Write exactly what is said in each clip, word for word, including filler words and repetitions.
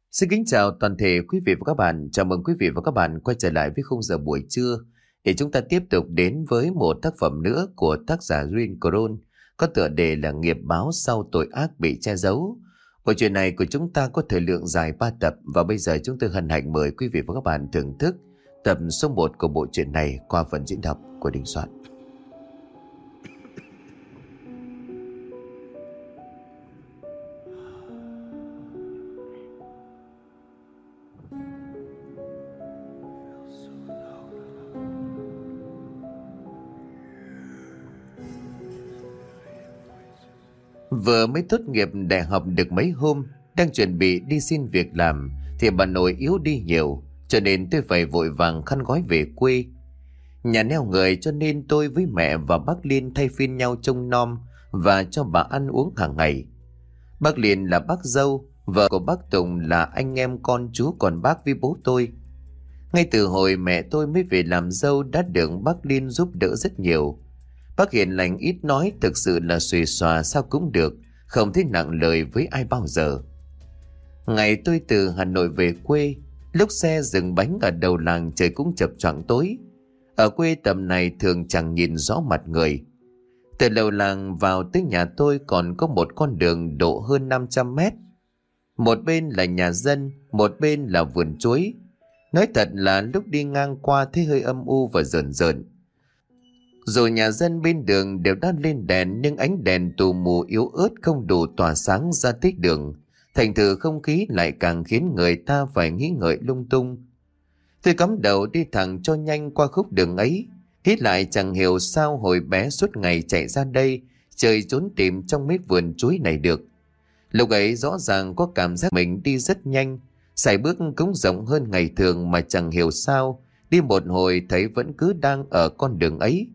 Xin kính chào toàn thể quý vị và các bạn. Chào mừng quý vị và các bạn quay trở lại với khung giờ buổi trưa để chúng ta tiếp tục đến với một tác phẩm nữa của tác giả Rin Cron có tựa đề là Nghiệp báo sau tội ác bị che giấu. Bộ truyện này của chúng ta có thời lượng dài ba tập và bây giờ chúng tôi hân hạnh mời quý vị và các bạn thưởng thức tập số một của bộ truyện này qua phần diễn đọc của Đình Soạn. Vừa mới tốt nghiệp đại học được mấy hôm, đang chuẩn bị đi xin việc làm thì bà nội yếu đi nhiều, cho nên tôi phải vội vàng khăn gói về quê. Nhà neo người cho nên tôi với mẹ và bác Liên thay phiên nhau trông nom và cho bà ăn uống hàng ngày. Bác Liên là bác dâu, vợ của bác Tùng là anh em con chú còn bác với bố tôi. Ngay từ hồi mẹ tôi mới về làm dâu đã được bác Liên giúp đỡ rất nhiều. Bác hiền lành ít nói, thực sự là xuề xòa sao cũng được, không thấy nặng lời với ai bao giờ. Ngày tôi từ Hà Nội về quê, lúc xe dừng bánh ở đầu làng trời cũng chập choạng tối. Ở quê tầm này thường chẳng nhìn rõ mặt người. Từ đầu làng vào tới nhà tôi còn có một con đường độ hơn năm trăm mét. Một bên là nhà dân, một bên là vườn chuối. Nói thật là lúc đi ngang qua thấy hơi âm u và rợn rợn. Dù nhà dân bên đường đều đã lên đèn nhưng ánh đèn tù mù yếu ớt không đủ tỏa sáng ra tới đường. Thành thử không khí lại càng khiến người ta phải nghĩ ngợi lung tung. Tôi cắm đầu đi thẳng cho nhanh qua khúc đường ấy. Hít lại chẳng hiểu sao hồi bé suốt ngày chạy ra đây chơi trốn tìm trong mấy vườn chuối này được. Lúc ấy rõ ràng có cảm giác mình đi rất nhanh. Sải bước cũng rộng hơn ngày thường mà chẳng hiểu sao đi một hồi thấy vẫn cứ đang ở con đường ấy.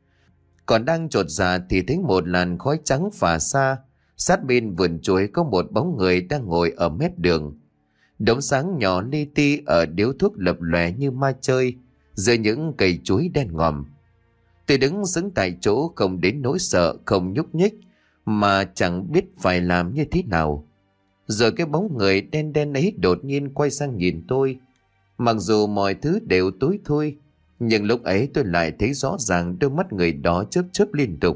Còn đang chột dạ thì thấy một làn khói trắng phả xa. Sát bên vườn chuối có một bóng người đang ngồi ở mép đường. Đống sáng nhỏ li ti ở điếu thuốc lập lòe như ma chơi giữa những cây chuối đen ngòm. Tôi đứng sững tại chỗ không đến nỗi sợ, không nhúc nhích mà chẳng biết phải làm như thế nào. Rồi cái bóng người đen đen ấy đột nhiên quay sang nhìn tôi. Mặc dù mọi thứ đều tối thui, nhưng lúc ấy tôi lại thấy rõ ràng đôi mắt người đó chớp chớp liên tục.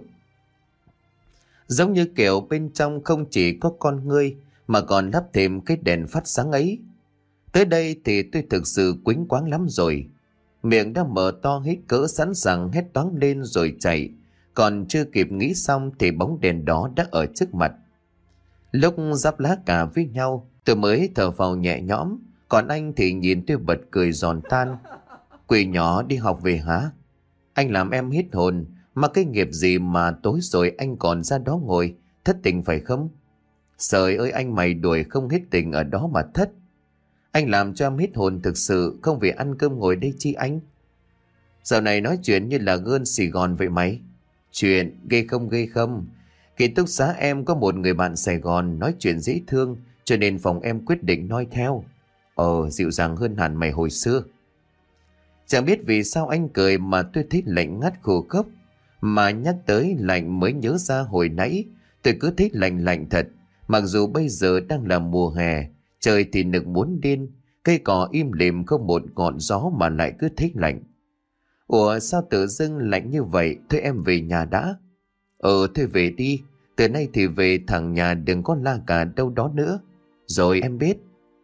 Giống như kiểu bên trong không chỉ có con ngươi mà còn lắp thêm cái đèn phát sáng ấy. Tới đây thì tôi thực sự quýnh quáng lắm rồi. Miệng đã mở to hít cỡ sẵn sàng hét toáng lên rồi chạy. Còn chưa kịp nghĩ xong thì bóng đèn đó đã ở trước mặt. Lúc giáp lá cà với nhau tôi mới thở phào nhẹ nhõm. Còn anh thì nhìn tôi bật cười giòn tan. Quỷ nhỏ đi học về hả? Anh làm em hít hồn. Mà cái nghiệp gì mà tối rồi anh còn ra đó ngồi, thất tình phải không? Trời ơi anh mày đuổi không hết tình ở đó mà thất. Anh làm cho em hít hồn thực sự, không vì ăn cơm ngồi đây chi anh? Dạo này nói chuyện như là gơn xì gòn vậy mày. Chuyện ghê không ghê không? Ký túc xá em có một người bạn Sài Gòn nói chuyện dễ thương, cho nên phòng em quyết định nói theo. Ờ, dịu dàng hơn hẳn mày hồi xưa. Chẳng biết vì sao anh cười mà tôi thấy lạnh ngắt khô khốc. Mà nhắc tới lạnh mới nhớ ra hồi nãy tôi cứ thấy lạnh lạnh thật. Mặc dù bây giờ đang là mùa hè, trời thì nực muốn điên, cây cỏ im lìm không một ngọn gió mà lại cứ thấy lạnh. Ủa sao tự dưng lạnh như vậy? Thôi em về nhà đã. Ờ thôi về đi, từ nay thì về thẳng nhà, đừng có la cả đâu đó nữa. Rồi em biết.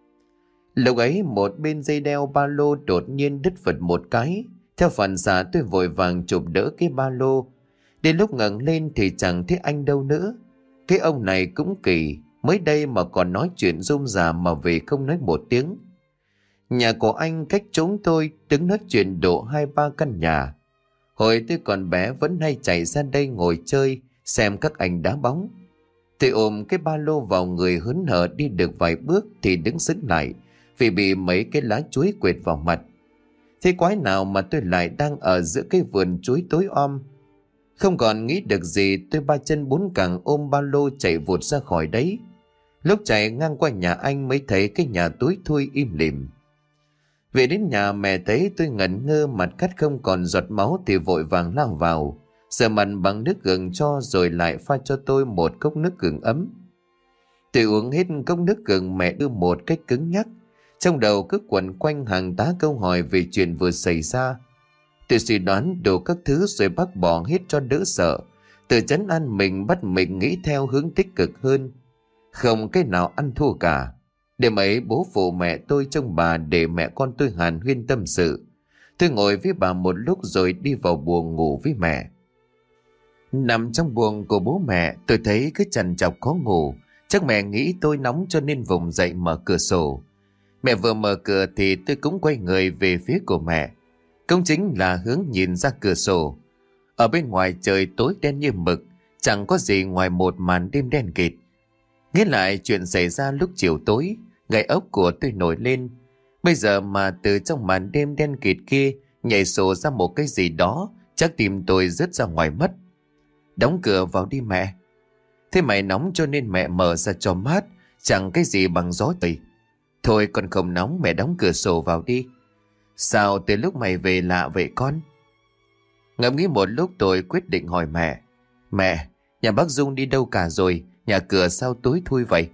Lúc ấy một bên dây đeo ba lô đột nhiên đứt phật một cái. Theo phản xạ tôi vội vàng chụp đỡ cái ba lô. Đến lúc ngẩng lên thì chẳng thấy anh đâu nữa. Cái ông này cũng kỳ, mới đây mà còn nói chuyện rôm rả mà về không nói một tiếng. Nhà của anh cách chúng tôi đứng nói chuyện độ hai ba căn nhà. Hồi tôi còn bé vẫn hay chạy ra đây ngồi chơi, xem các anh đá bóng. Tôi ôm cái ba lô vào người hớn hở đi được vài bước thì đứng sững lại, vì bị mấy cái lá chuối quệt vào mặt. Thế quái nào mà tôi lại đang ở giữa cái vườn chuối tối om. Không còn nghĩ được gì, tôi ba chân bốn cẳng ôm ba lô chạy vụt ra khỏi đấy. Lúc chạy ngang qua nhà anh mới thấy cái nhà tối thui im lìm. Về đến nhà mẹ thấy tôi ngẩn ngơ, mặt cắt không còn giọt máu thì vội vàng lao vào, rửa mặt bằng nước gừng cho rồi lại pha cho tôi một cốc nước gừng ấm. Tôi uống hết cốc nước gừng mẹ đưa một cách cứng nhắc. Trong đầu cứ quẩn quanh hàng tá câu hỏi về chuyện vừa xảy ra. Tôi suy đoán đủ các thứ rồi bác bỏ hết cho đỡ sợ. Tự trấn an mình, bắt mình nghĩ theo hướng tích cực hơn. Không cái nào ăn thua cả. Đêm ấy bố phụ mẹ tôi trông bà để mẹ con tôi hàn huyên tâm sự. Tôi ngồi với bà một lúc rồi đi vào buồng ngủ với mẹ. Nằm trong buồng của bố mẹ, tôi thấy cứ trằn trọc khó ngủ. Chắc mẹ nghĩ tôi nóng cho nên vùng dậy mở cửa sổ. Mẹ vừa mở cửa thì tôi cũng quay người về phía của mẹ. Cũng chính là hướng nhìn ra cửa sổ. Ở bên ngoài trời tối đen như mực, chẳng có gì ngoài một màn đêm đen kịt. Nghĩ lại chuyện xảy ra lúc chiều tối, gai ốc của tôi nổi lên. Bây giờ mà từ trong màn đêm đen kịt kia nhảy sổ ra một cái gì đó, chắc tim tôi rớt ra ngoài mất. Đóng cửa vào đi mẹ. Thế mày nóng cho nên mẹ mở ra cho mát, chẳng cái gì bằng gió trời. Thôi con không nóng, mẹ đóng cửa sổ vào đi. Sao từ lúc mày về lạ vậy con? Ngẫm nghĩ một lúc tôi quyết định hỏi mẹ. Mẹ, nhà bác Dung đi đâu cả rồi? Nhà cửa sao tối thui vậy?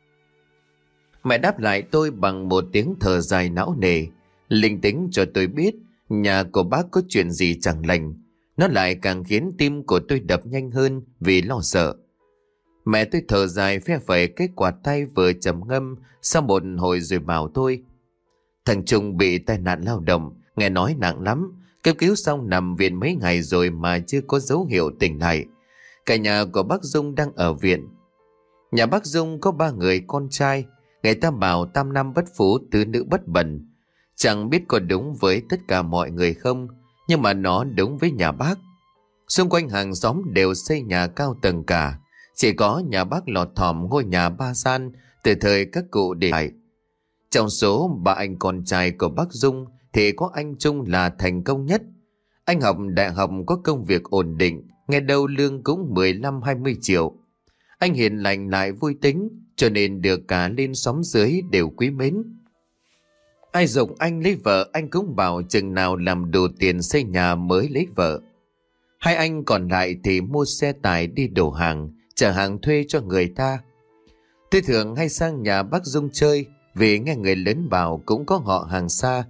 Mẹ đáp lại tôi bằng một tiếng thở dài não nề, linh tính cho tôi biết nhà của bác có chuyện gì chẳng lành. Nó lại càng khiến tim của tôi đập nhanh hơn vì lo sợ. Mẹ tôi thở dài phe phẩy cái quạt tay vừa trầm ngâm sau một hồi rồi bảo tôi. Thằng Trung bị tai nạn lao động, nghe nói nặng lắm. Cấp cứu xong nằm viện mấy ngày rồi mà chưa có dấu hiệu tỉnh lại. Cả nhà của bác Dung đang ở viện. Nhà bác Dung có ba người con trai. Người ta bảo tam nam bất phú tứ nữ bất bần. Chẳng biết có đúng với tất cả mọi người không, nhưng mà nó đúng với nhà bác. Xung quanh hàng xóm đều xây nhà cao tầng cả. Chỉ có nhà bác lọt thỏm ngôi nhà ba gian từ thời các cụ để lại. Trong số ba anh con trai của bác Dung thì có anh Trung là thành công nhất. Anh học đại học có công việc ổn định, nghe đâu lương cũng mười lăm hai mươi triệu. Anh hiền lành lại vui tính, cho nên được cả lên xóm dưới đều quý mến. Ai giục anh lấy vợ, anh cũng bảo chừng nào làm đủ tiền xây nhà mới lấy vợ. Hai anh còn lại thì mua xe tải đi đổ hàng, chở hàng thuê cho người ta. Tôi thường hay sang nhà bác Dung chơi, vì nghe người lớn bảo cũng có họ hàng xa.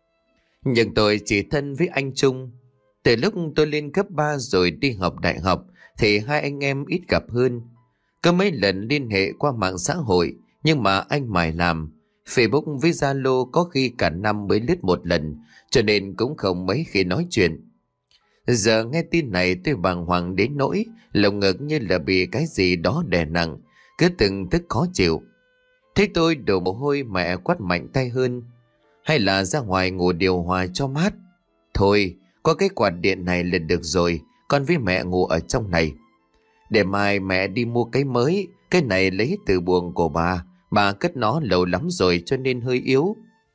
Nhưng tôi chỉ thân với anh Trung. Từ lúc tôi lên cấp ba rồi đi học đại học thì hai anh em ít gặp hơn. Có mấy lần liên hệ qua mạng xã hội, nhưng mà anh mải làm. Facebook với Zalo có khi cả năm mới lướt một lần, cho nên cũng không mấy khi nói chuyện. Giờ nghe tin này tôi bàng hoàng đến nỗi lồng ngực như là bị cái gì đó đè nặng, cứ từng tức khó chịu. Thấy tôi đổ mồ hôi, mẹ quát mạnh tay hơn. Hay là ra ngoài ngủ điều hòa cho mát? Thôi, có cái quạt điện này là được rồi, con với mẹ ngủ ở trong này. Để mai mẹ đi mua cái mới, cái này lấy từ buồng của bà, bà cất nó lâu lắm rồi cho nên hơi yếu.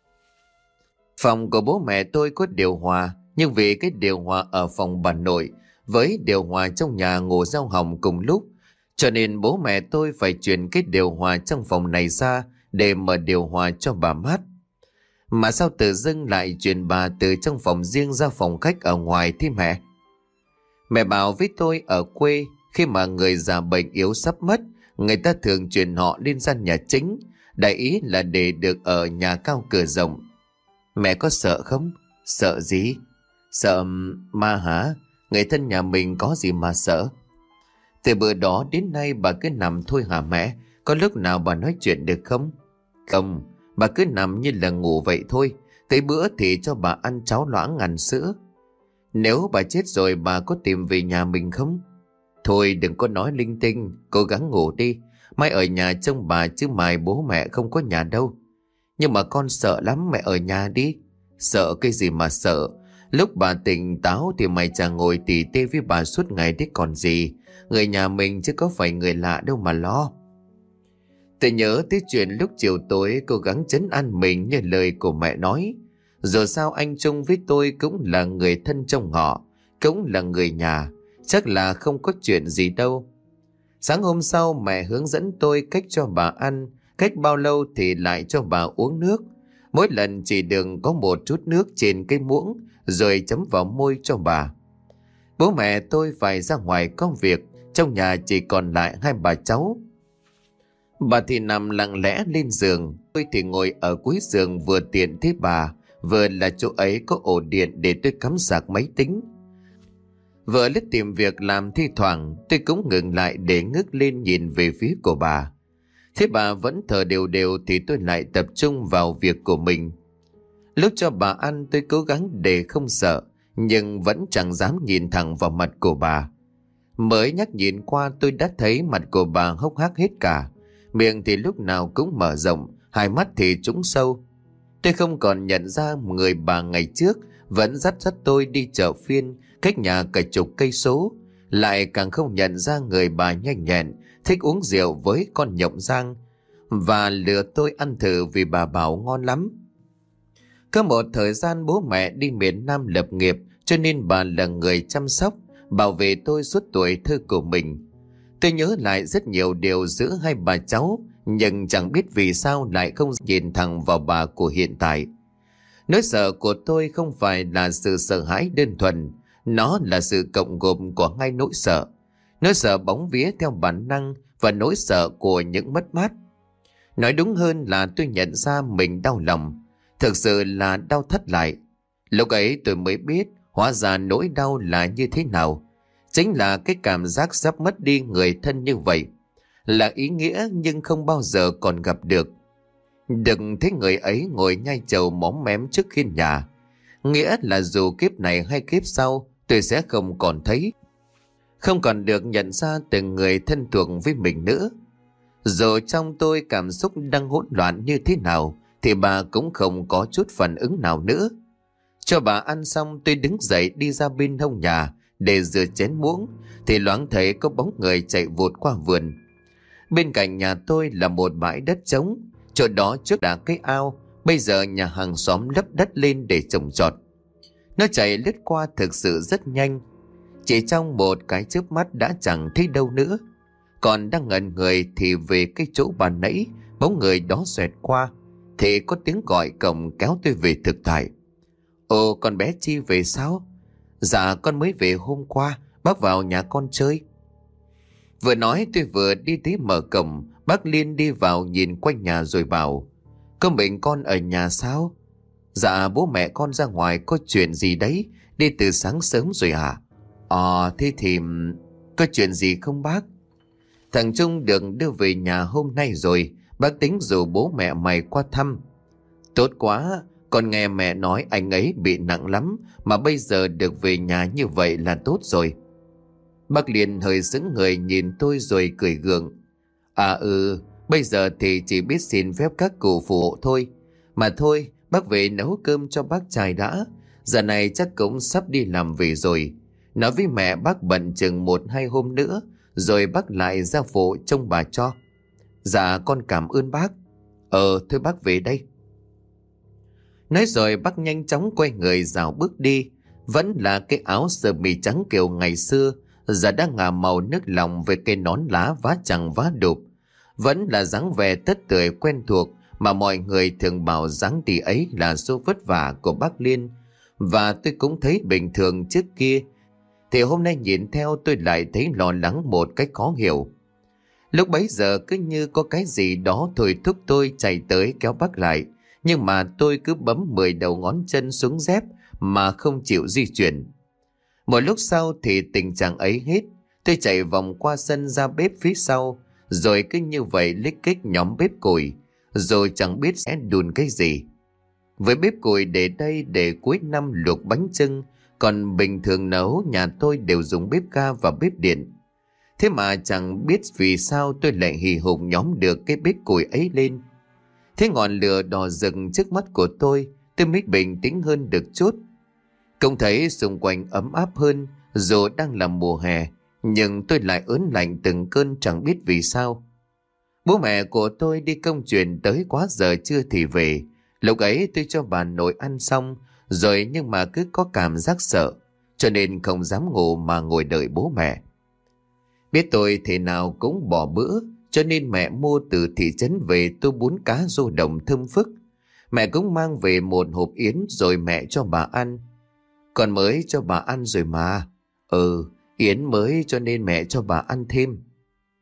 Phòng của bố mẹ tôi có điều hòa, nhưng vì cái điều hòa ở phòng bà nội với điều hòa trong nhà ngủ giao hỏng cùng lúc, cho nên bố mẹ tôi phải chuyển cái điều hòa trong phòng này ra để mở điều hòa cho bà mát. Mà sao tự dưng lại chuyển bà từ trong phòng riêng ra phòng khách ở ngoài thế mẹ? Mẹ bảo với tôi ở quê, khi mà người già bệnh yếu sắp mất, người ta thường chuyển họ lên gian nhà chính, đại ý là để được ở nhà cao cửa rộng. Mẹ có sợ không? Sợ gì? Sợ ma hả? Người thân nhà mình có gì mà sợ? Từ bữa đó đến nay bà cứ nằm thôi hả mẹ? Có lúc nào bà nói chuyện được không? Không, bà cứ nằm như là ngủ vậy thôi. Tới bữa thì cho bà ăn cháo loãng ăn sữa. Nếu bà chết rồi bà có tìm về nhà mình không? Thôi đừng có nói linh tinh, cố gắng ngủ đi. Mai ở nhà trông bà chứ mai bố mẹ không có nhà đâu. Nhưng mà con sợ lắm, mẹ ở nhà đi. Sợ cái gì mà sợ? Lúc bà tỉnh táo thì mày chẳng ngồi tỉ tê với bà suốt ngày đấy còn gì. Người nhà mình chứ có phải người lạ đâu mà lo. Tôi nhớ tới chuyện lúc chiều tối cố gắng trấn an mình như lời của mẹ nói. Dù sao anh Trung với tôi cũng là người thân trong họ, cũng là người nhà, chắc là không có chuyện gì đâu. Sáng hôm sau mẹ hướng dẫn tôi cách cho bà ăn, cách bao lâu thì lại cho bà uống nước. Mỗi lần chỉ đừng có một chút nước trên cái muỗng rồi chấm vào môi cho bà. Bố mẹ tôi phải ra ngoài công việc, trong nhà chỉ còn lại hai bà cháu. Bà thì nằm lặng lẽ lên giường, tôi thì ngồi ở cuối giường, vừa tiện thế bà, vừa là chỗ ấy có ổ điện để tôi cắm sạc máy tính. Vừa lết tìm việc làm, thi thoảng tôi cũng ngừng lại để ngước lên nhìn về phía của bà. Thế bà vẫn thở đều đều thì tôi lại tập trung vào việc của mình. Lúc cho bà ăn tôi cố gắng để không sợ, nhưng vẫn chẳng dám nhìn thẳng vào mặt của bà. Mới nhắc nhìn qua tôi đã thấy mặt của bà hốc hác hết cả. Miệng thì lúc nào cũng mở rộng, hai mắt thì trũng sâu. Tôi không còn nhận ra người bà ngày trước vẫn dắt dắt tôi đi chợ phiên, cách nhà cả chục cây số. Lại càng không nhận ra người bà nhanh nhẹn, thích uống rượu với con nhộng giang, và lừa tôi ăn thử vì bà bảo ngon lắm. Có một thời gian bố mẹ đi miền Nam lập nghiệp, cho nên bà là người chăm sóc, bảo vệ tôi suốt tuổi thơ của mình. Tôi nhớ lại rất nhiều điều giữa hai bà cháu, nhưng chẳng biết vì sao lại không nhìn thẳng vào bà của hiện tại. Nỗi sợ của tôi không phải là sự sợ hãi đơn thuần, nó là sự cộng gộp của hai nỗi sợ. Nỗi sợ bóng vía theo bản năng và nỗi sợ của những mất mát. Nói đúng hơn là tôi nhận ra mình đau lòng, thực sự là đau thắt lại. Lúc ấy tôi mới biết hóa ra nỗi đau là như thế nào. Chính là cái cảm giác sắp mất đi người thân như vậy. Là ý nghĩa nhưng không bao giờ còn gặp được. Đừng thấy người ấy ngồi nhai trầu móm mém trước hiên nhà. Nghĩa là dù kiếp này hay kiếp sau tôi sẽ không còn thấy, không còn được nhận ra từng người thân thuộc với mình nữa. Dù trong tôi cảm xúc đang hỗn loạn như thế nào thì bà cũng không có chút phản ứng nào nữa. Cho bà ăn xong tôi đứng dậy đi ra bên hông nhà để rửa chén muỗng, thì loáng thấy có bóng người chạy vụt qua vườn. Bên cạnh nhà tôi là một bãi đất trống, chỗ đó trước đã cái ao, bây giờ nhà hàng xóm lấp đất lên để trồng trọt. Nó chạy lướt qua thực sự rất nhanh, chỉ trong một cái chớp mắt đã chẳng thấy đâu nữa. Còn đang ngẩn người thì về cái chỗ bà nãy bóng người đó xoẹt qua, thì có tiếng gọi cổng kéo tôi về thực tại. Ồ, con bé Chi về sao? Dạ con mới về hôm qua, bác vào nhà con chơi. Vừa nói tôi vừa đi tí mở cổng. Bác Liên đi vào nhìn quanh nhà rồi bảo: Có mình con ở nhà sao? Dạ bố mẹ con ra ngoài có chuyện gì đấy, đi từ sáng sớm rồi à? Ờ thế thì có chuyện gì không bác? Thằng Trung được đưa về nhà hôm nay rồi, bác tính rủ bố mẹ mày qua thăm. Tốt quá, con nghe mẹ nói anh ấy bị nặng lắm, mà bây giờ được về nhà như vậy là tốt rồi. Bác Liên hơi sững người nhìn tôi rồi cười gượng. À ừ, bây giờ thì chỉ biết xin phép các cụ phụ thôi. Mà thôi, bác về nấu cơm cho bác trai đã. Giờ này chắc cũng sắp đi làm về rồi. Nói với mẹ bác bận chừng một hai hôm nữa, rồi bác lại ra phụ trông bà cho. Dạ con cảm ơn bác. Ờ thôi bác về đây. Nói rồi bác nhanh chóng quay người rảo bước đi. Vẫn là cái áo sơ mi trắng kiểu ngày xưa, giờ đã ngả màu nước lòng với cây nón lá vá chằng vá đụp. Vẫn là dáng vẻ tất tưởi quen thuộc mà mọi người thường bảo dáng đi ấy là số vất vả của bác Liên. Và tôi cũng thấy bình thường trước kia, thì hôm nay nhìn theo tôi lại thấy lo lắng một cách khó hiểu. Lúc bấy giờ cứ như có cái gì đó thôi thúc tôi chạy tới kéo bác lại, nhưng mà tôi cứ bấm mười đầu ngón chân xuống dép mà không chịu di chuyển. Một lúc sau thì tình trạng ấy hết, tôi chạy vòng qua sân ra bếp phía sau, rồi cứ như vậy lích kích nhóm bếp củi, rồi chẳng biết sẽ đun cái gì. Với bếp củi để đây để cuối năm luộc bánh chưng, còn bình thường nấu nhà tôi đều dùng bếp ga và bếp điện. Thế mà chẳng biết vì sao tôi lại hì hục nhóm được cái bếp củi ấy lên. Thế ngọn lửa đỏ rực trước mắt của tôi, tôi mới bình tĩnh hơn được chút. Cũng thấy xung quanh ấm áp hơn, dù đang là mùa hè, nhưng tôi lại ớn lạnh từng cơn chẳng biết vì sao. Bố mẹ của tôi đi công chuyện tới quá giờ trưa thì về. Lúc ấy tôi cho bà nội ăn xong rồi, nhưng mà cứ có cảm giác sợ, cho nên không dám ngủ mà ngồi đợi bố mẹ. Biết tôi thế nào cũng bỏ bữa, cho nên mẹ mua từ thị trấn về tô bún cá rô đồng thơm phức. Mẹ cũng mang về một hộp yến rồi mẹ cho bà ăn. Còn mới cho bà ăn rồi mà. Ừ, yến mới cho nên mẹ cho bà ăn thêm.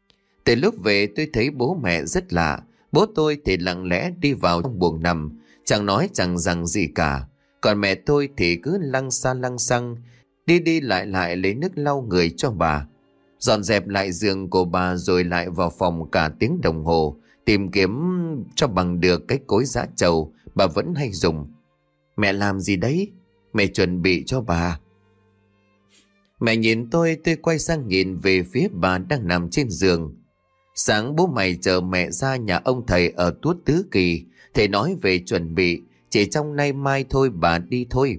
Từ lúc về tôi thấy bố mẹ rất lạ. Bố tôi thì lặng lẽ đi vào trong buồng nằm, chẳng nói chẳng rằng gì cả. Còn mẹ tôi thì cứ lăng xa lăng xăng, đi đi lại lại lấy nước lau người cho bà, dọn dẹp lại giường của bà rồi lại vào phòng cả tiếng đồng hồ, tìm kiếm cho bằng được cái cối giã trầu bà vẫn hay dùng. Mẹ làm gì đấy? Mẹ chuẩn bị cho bà. Mẹ nhìn tôi, tôi quay sang nhìn về phía bà đang nằm trên giường. Sáng bố mày chờ mẹ ra nhà ông thầy ở Tuốt Tứ Kỳ, thầy nói về chuẩn bị, chỉ trong nay mai thôi bà đi thôi.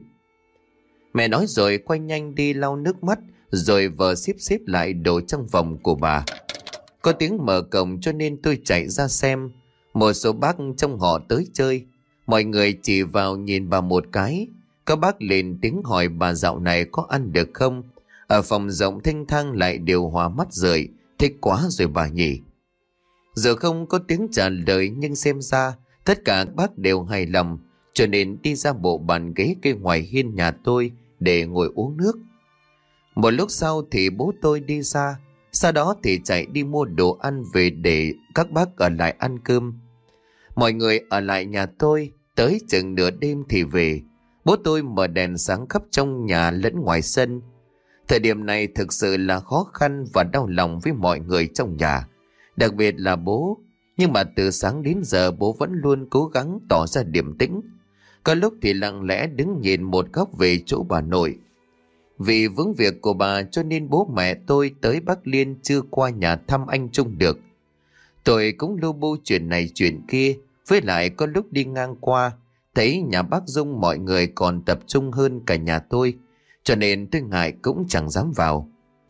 Mẹ nói rồi quay nhanh đi lau nước mắt, rồi vờ xếp xếp lại đồ trong phòng của bà. Có tiếng mở cổng cho nên tôi chạy ra xem. Một số bác trong họ tới chơi. Mọi người chỉ vào nhìn bà một cái. Các bác lên tiếng hỏi bà dạo này có ăn được không. Ở phòng rộng thênh thang lại điều hòa mắt rời. Thích quá rồi bà nhỉ. Giờ không có tiếng trả lời, nhưng xem ra tất cả các bác đều hài lòng, cho nên đi ra bộ bàn ghế cây ngoài hiên nhà tôi để ngồi uống nước. Một lúc sau thì bố tôi đi ra, sau đó thì chạy đi mua đồ ăn về để các bác ở lại ăn cơm. Mọi người ở lại nhà tôi tới chừng nửa đêm thì về. Bố tôi mở đèn sáng khắp trong nhà lẫn ngoài sân. Thời điểm này thực sự là khó khăn và đau lòng với mọi người trong nhà, đặc biệt là bố. Nhưng mà từ sáng đến giờ bố vẫn luôn cố gắng tỏ ra điềm tĩnh. Có lúc thì lặng lẽ đứng nhìn một góc về chỗ bà nội. Vì vướng việc của bà cho nên bố mẹ tôi tới Bắc Liên chưa qua nhà thăm anh Trung được. Tôi cũng lu bu chuyện này chuyện kia, với lại có lúc đi ngang qua thấy nhà bác Dung mọi người còn tập trung hơn cả nhà tôi, cho nên tôi ngại cũng chẳng dám vào.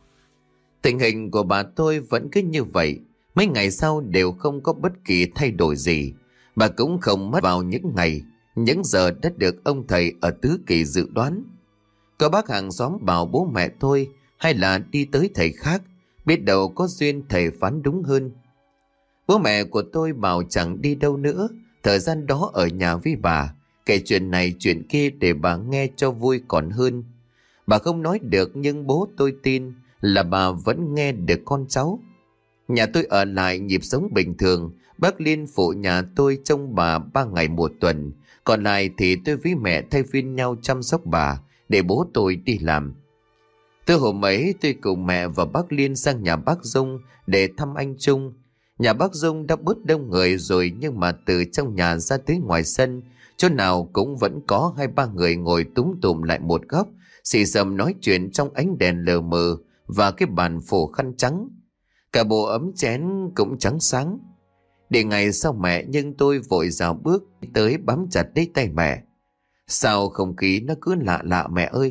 Tình hình của bà tôi vẫn cứ như vậy, mấy ngày sau đều không có bất kỳ thay đổi gì. Bà cũng không mất vào những ngày, những giờ đã được ông thầy ở Tứ Kỳ dự đoán. Có bác hàng xóm bảo bố mẹ tôi hay là đi tới thầy khác, biết đâu có duyên thầy phán đúng hơn. Bố mẹ của tôi bảo chẳng đi đâu nữa, thời gian đó ở nhà với bà, kể chuyện này chuyện kia để bà nghe cho vui còn hơn. Bà không nói được nhưng bố tôi tin là bà vẫn nghe được con cháu. Nhà tôi ở lại nhịp sống bình thường, bác Liên phụ nhà tôi trông bà ba ngày một tuần, còn lại thì tôi với mẹ thay phiên nhau chăm sóc bà để bố tôi đi làm. Từ hôm ấy tôi cùng mẹ và bác Liên sang nhà bác Dung để thăm anh Trung. Nhà bác Dung đã bớt đông người rồi, nhưng mà từ trong nhà ra tới ngoài sân, chỗ nào cũng vẫn có hai ba người ngồi túm tụm lại một góc, xì xầm nói chuyện trong ánh đèn lờ mờ và cái bàn phủ khăn trắng. Cả bộ ấm chén cũng trắng sáng. Để ngày sau mẹ, nhưng tôi vội rào bước tới bám chặt lấy tay mẹ. Sao không khí nó cứ lạ lạ mẹ ơi?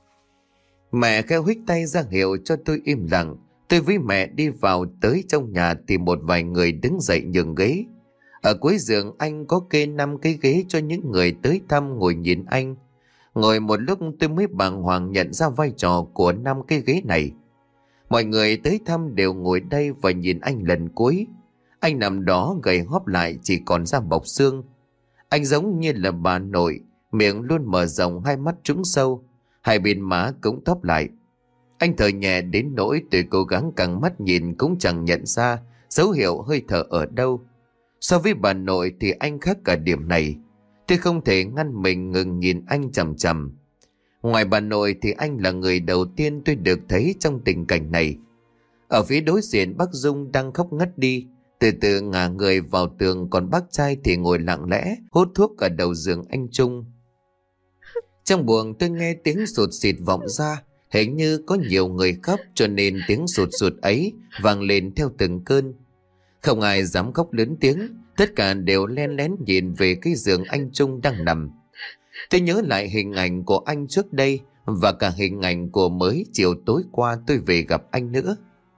Mẹ khẽ huých tay ra hiệu cho tôi im lặng. Tôi với mẹ đi vào tới trong nhà thì một vài người đứng dậy nhường ghế. Ở cuối giường anh có kê năm cái ghế cho những người tới thăm ngồi nhìn anh. Ngồi một lúc tôi mới bàng hoàng nhận ra vai trò của năm cái ghế này. Mọi người tới thăm đều ngồi đây và nhìn anh lần cuối. Anh nằm đó gầy hóp lại chỉ còn da bọc xương. Anh giống như là bà nội, miệng luôn mở rộng, hai mắt trũng sâu, hai bên má cũng thấp lại. Anh thở nhẹ đến nỗi tôi cố gắng căng mắt nhìn cũng chẳng nhận ra dấu hiệu hơi thở ở đâu. So với bà nội thì anh khác cả điểm này. Tôi không thể ngăn mình ngừng nhìn anh chằm chằm. Ngoài bà nội thì anh là người đầu tiên tôi được thấy trong tình cảnh này. Ở phía đối diện bác Dung đang khóc ngất đi, từ từ ngả người vào tường, còn bác trai thì ngồi lặng lẽ hút thuốc ở đầu giường anh Trung. Trong buồng tôi nghe tiếng sụt xịt vọng ra, hình như có nhiều người khóc cho nên tiếng sụt sụt ấy vang lên theo từng cơn. Không ai dám khóc lớn tiếng, tất cả đều len lén nhìn về cái giường anh Trung đang nằm. Tôi nhớ lại hình ảnh của anh trước đây và cả hình ảnh của mới chiều tối qua tôi về gặp anh nữa.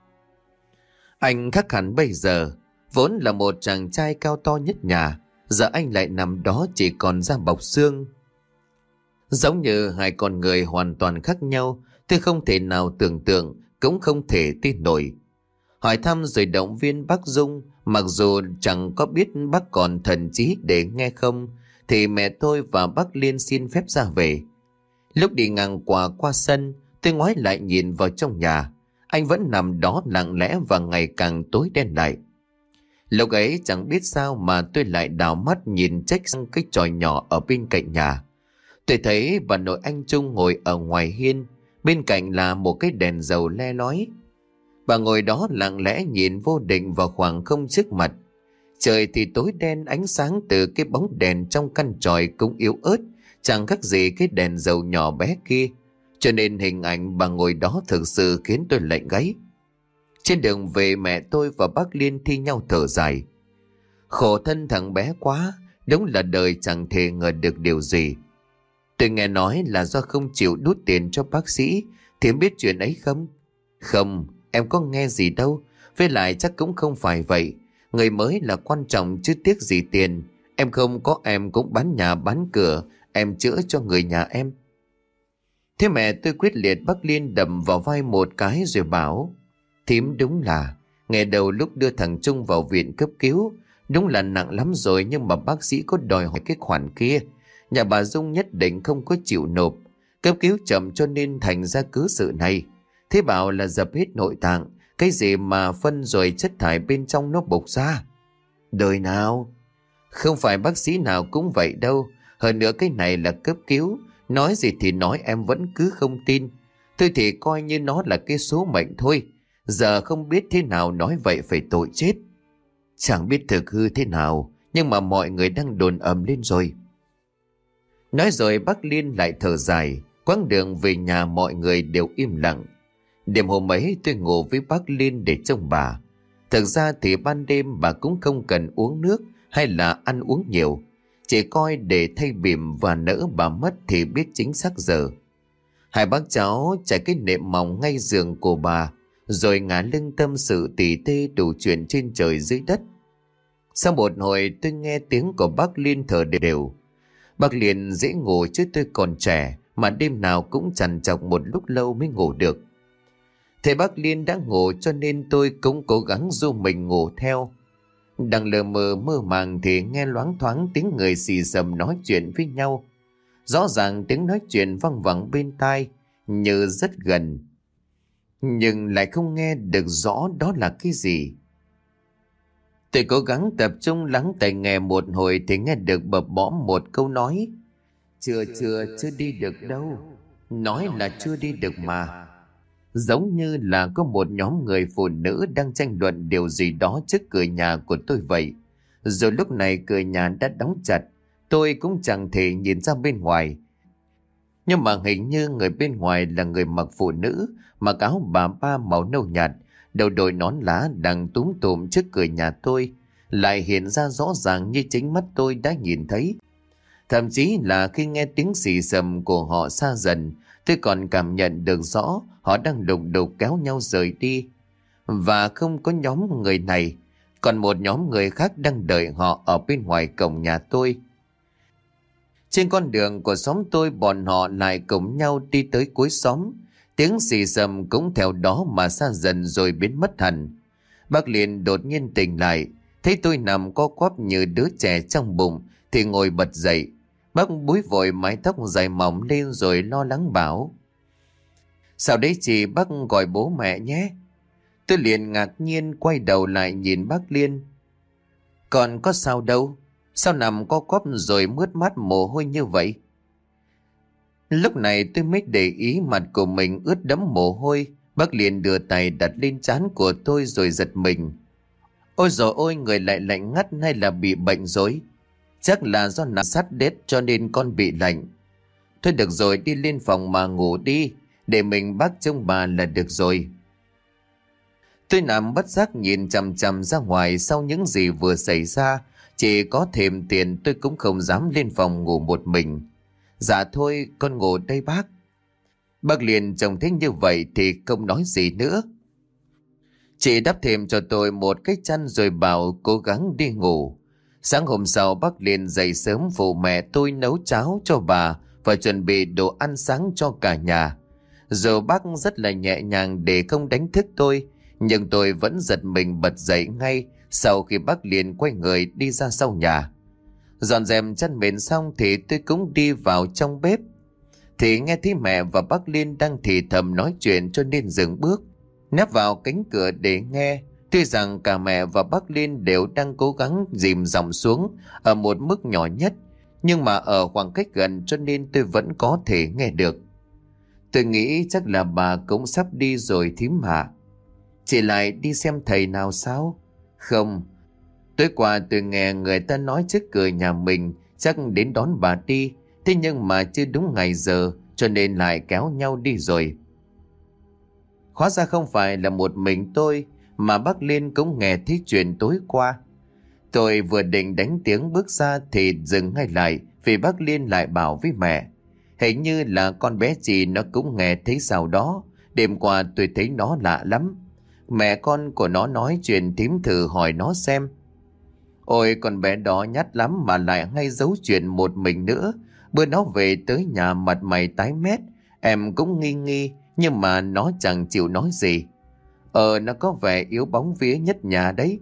Anh khác hẳn bây giờ, vốn là một chàng trai cao to nhất nhà, giờ anh lại nằm đó chỉ còn da bọc xương. Giống như hai con người hoàn toàn khác nhau, tôi không thể nào tưởng tượng, cũng không thể tin nổi. Hỏi thăm rồi động viên bác Dung, mặc dù chẳng có biết bác còn thần trí để nghe không, thì mẹ tôi và bác Liên xin phép ra về. Lúc đi ngang qua qua sân, tôi ngoái lại nhìn vào trong nhà. Anh vẫn nằm đó lặng lẽ và ngày càng tối đen lại. Lúc ấy chẳng biết sao mà tôi lại đảo mắt nhìn trách sang cái chòi nhỏ ở bên cạnh nhà. Tôi thấy bà nội anh Trung ngồi ở ngoài hiên, bên cạnh là một cái đèn dầu le lói. Bà ngồi đó lặng lẽ nhìn vô định vào khoảng không trước mặt. Trời thì tối đen, ánh sáng từ cái bóng đèn trong căn chòi cũng yếu ớt, chẳng khác gì cái đèn dầu nhỏ bé kia. Cho nên hình ảnh bà ngồi đó thực sự khiến tôi lạnh gáy. Trên đường về, mẹ tôi và bác Liên thi nhau thở dài. Khổ thân thằng bé quá, đúng là đời chẳng thể ngờ được điều gì. Tôi nghe nói là do không chịu đút tiền cho bác sĩ, thì em biết chuyện ấy không? Không, em có nghe gì đâu. Với lại chắc cũng không phải vậy. Người mới là quan trọng chứ tiếc gì tiền. Em không có em cũng bán nhà bán cửa, em chữa cho người nhà em. Thế mẹ tôi quyết liệt bác Liên đầm vào vai một cái rồi bảo: Thím đúng là, ngày đầu lúc đưa thằng Trung vào viện cấp cứu, đúng là nặng lắm rồi, nhưng mà bác sĩ có đòi hỏi cái khoản kia. Nhà bà Dung nhất định không có chịu nộp. Cấp cứu chậm cho nên thành ra cứ sự này. Thế bảo là dập hết nội tạng, cái gì mà phân rồi chất thải bên trong nó bộc ra. Đời nào? Không phải bác sĩ nào cũng vậy đâu. Hơn nữa cái này là cấp cứu, nói gì thì nói em vẫn cứ không tin. Thôi thì coi như nó là cái số mệnh thôi. Giờ không biết thế nào nói vậy phải tội chết. Chẳng biết thực hư thế nào, nhưng mà mọi người đang đồn ầm lên rồi. Nói rồi bác Liên lại thở dài. Quãng đường về nhà mọi người đều im lặng. Đêm hôm ấy tôi ngủ với bác Liên để trông bà. Thực ra thì ban đêm bà cũng không cần uống nước hay là ăn uống nhiều. Chỉ coi để thay bỉm và nỡ bà mất thì biết chính xác giờ. Hai bác cháu trải cái nệm mỏng ngay giường của bà, rồi ngả lưng tâm sự tỉ tê đủ chuyện trên trời dưới đất. Sau một hồi tôi nghe tiếng của bác Liên thở đều đều. Bác Liên dễ ngủ chứ tôi còn trẻ, mà đêm nào cũng trằn trọc một lúc lâu mới ngủ được. Thế bác Liên đã ngủ cho nên tôi cũng cố gắng du mình ngủ theo. Đang lờ mờ mơ màng thì nghe loáng thoáng tiếng người xì xầm nói chuyện với nhau. Rõ ràng tiếng nói chuyện văng vẳng bên tai, như rất gần, nhưng lại không nghe được rõ đó là cái gì. Tôi cố gắng tập trung lắng tai nghe một hồi thì nghe được bập bõm một câu nói: Chưa chưa chưa đi được đâu. Nói là chưa đi được mà. Giống như là có một nhóm người phụ nữ đang tranh luận điều gì đó trước cửa nhà của tôi vậy. Rồi lúc này cửa nhà đã đóng chặt, tôi cũng chẳng thể nhìn ra bên ngoài. Nhưng mà hình như người bên ngoài là người mặc phụ nữ, mặc áo bà ba màu nâu nhạt, đầu đội nón lá đang túm tụm trước cửa nhà tôi, lại hiện ra rõ ràng như chính mắt tôi đã nhìn thấy. Thậm chí là khi nghe tiếng xì xầm của họ xa dần, tôi còn cảm nhận được rõ họ đang đục đục kéo nhau rời đi. Và không có nhóm người này, còn một nhóm người khác đang đợi họ ở bên ngoài cổng nhà tôi. Trên con đường của xóm tôi, bọn họ lại cùng nhau đi tới cuối xóm. Tiếng xì xầm cũng theo đó mà xa dần rồi biến mất hẳn. Bác Liên đột nhiên tỉnh lại, thấy tôi nằm co quắp như đứa trẻ trong bụng thì ngồi bật dậy. Bác búi vội mái tóc dài mỏng lên rồi lo lắng bảo: Sao đấy chị, bác gọi bố mẹ nhé. Tôi liền ngạc nhiên quay đầu lại nhìn bác Liên. Còn có sao đâu, sao nằm co quắp rồi mướt mắt mồ hôi như vậy? Lúc này tôi mới để ý mặt của mình ướt đẫm mồ hôi. Bác Liên đưa tay đặt lên trán của tôi rồi giật mình. Ôi dồi ôi, người lại lạnh ngắt hay là bị bệnh rồi? Chắc là do nằm sát đét cho nên con bị lạnh. Thôi được rồi, đi lên phòng mà ngủ đi, để mình bác trông bà là được rồi. Tôi nằm bất giác nhìn chằm chằm ra ngoài sau những gì vừa xảy ra. Chỉ có thêm tiền tôi cũng không dám lên phòng ngủ một mình. Dạ thôi, con ngủ đây bác. Bác Liên trông thấy như vậy thì không nói gì nữa. Chị đắp thêm cho tôi một cái chăn rồi bảo cố gắng đi ngủ. Sáng hôm sau bác Liên dậy sớm phụ mẹ tôi nấu cháo cho bà và chuẩn bị đồ ăn sáng cho cả nhà. Dù bác rất là nhẹ nhàng để không đánh thức tôi, nhưng tôi vẫn giật mình bật dậy ngay sau khi bác Liên quay người đi ra sau nhà. Dọn dẹp chăn mền xong thì tôi cũng đi vào trong bếp. Thì nghe thấy mẹ và bác Liên đang thì thầm nói chuyện cho nên dừng bước. nép vào cánh cửa để nghe. Tuy rằng cả mẹ và bác Liên đều đang cố gắng dìm giọng xuống ở một mức nhỏ nhất, nhưng mà ở khoảng cách gần cho nên tôi vẫn có thể nghe được. Tôi nghĩ chắc là bà cũng sắp đi rồi thím hả? Chị lại đi xem thầy nào sao? Không, tối qua tôi nghe người ta nói trước cửa nhà mình chắc đến đón bà đi, thế nhưng mà chưa đúng ngày giờ cho nên lại kéo nhau đi rồi. Hóa ra không phải là một mình tôi, mà bác Liên cũng nghe thấy chuyện tối qua. Tôi vừa định đánh tiếng bước ra thì dừng ngay lại, vì bác Liên lại bảo với mẹ. Hình như là con bé chị nó cũng nghe thấy sao đó, đêm qua tôi thấy nó lạ lắm. Mẹ con của nó nói chuyện, thím thử hỏi nó xem. Ôi, con bé đó nhát lắm mà lại hay giấu chuyện một mình nữa. Bữa nó về tới nhà mặt mày tái mét, em cũng nghi nghi, nhưng mà nó chẳng chịu nói gì. Ờ, nó có vẻ yếu bóng vía nhất nhà đấy.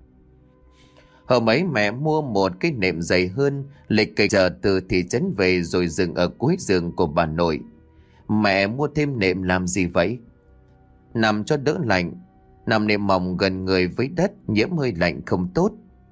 Hôm ấy mẹ mua một cái nệm dày hơn, lịch kịch chờ từ thị trấn về rồi dừng ở cuối giường của bà nội. Mẹ mua thêm nệm làm gì vậy? Nằm cho đỡ lạnh. Nằm nệm mỏng gần người với đất, nhiễm hơi lạnh không tốt.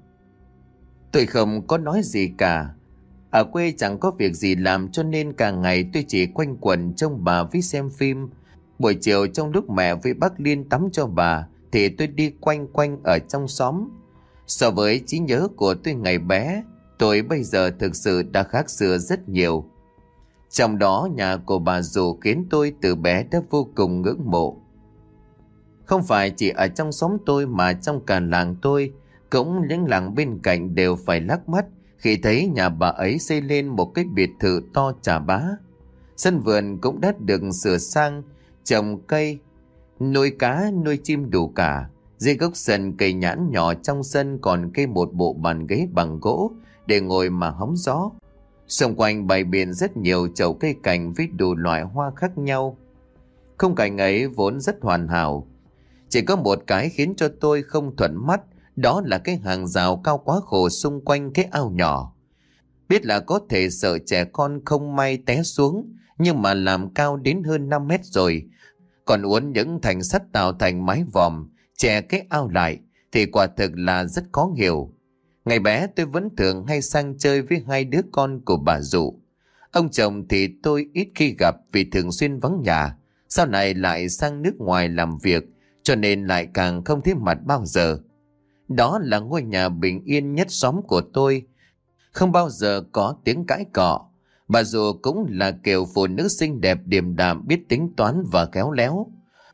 Tôi không có nói gì cả. Ở quê chẳng có việc gì làm cho nên cả ngày tôi chỉ quanh quẩn trông bà với xem phim. Buổi chiều trong lúc mẹ với bác Liên tắm cho bà thì tôi đi quanh quanh ở trong xóm. So với trí nhớ của tôi ngày bé, tôi bây giờ thực sự đã khác xưa rất nhiều. Trong đó nhà của bà Dù khiến tôi từ bé đã vô cùng ngưỡng mộ. Không phải chỉ ở trong xóm tôi mà trong cả làng tôi, cũng những làng bên cạnh đều phải lắc mắt khi thấy nhà bà ấy xây lên một cái biệt thự to chà bá. Sân vườn cũng đã được sửa sang, trồng cây, nuôi cá, nuôi chim đủ cả. Dưới gốc sân cây nhãn nhỏ trong sân còn kê một bộ bàn ghế bằng gỗ để ngồi mà hóng gió. Xung quanh bày biện rất nhiều chậu cây cảnh với đủ loại hoa khác nhau. Khung cảnh ấy vốn rất hoàn hảo. Chỉ có một cái khiến cho tôi không thuận mắt, đó là cái hàng rào cao quá khổ xung quanh cái ao nhỏ. Biết là có thể sợ trẻ con không may té xuống, nhưng mà làm cao đến hơn năm mét rồi, còn uốn những thành sắt tạo thành mái vòm che cái ao lại thì quả thực là rất khó hiểu. Ngày bé tôi vẫn thường hay sang chơi với hai đứa con của bà Dụ. Ông chồng thì tôi ít khi gặp vì thường xuyên vắng nhà, sau này lại sang nước ngoài làm việc cho nên lại càng không thấy mặt bao giờ. Đó là ngôi nhà bình yên nhất xóm của tôi, không bao giờ có tiếng cãi cọ. Bà Dụ cũng là kiểu phụ nữ xinh đẹp điềm đạm, biết tính toán và khéo léo.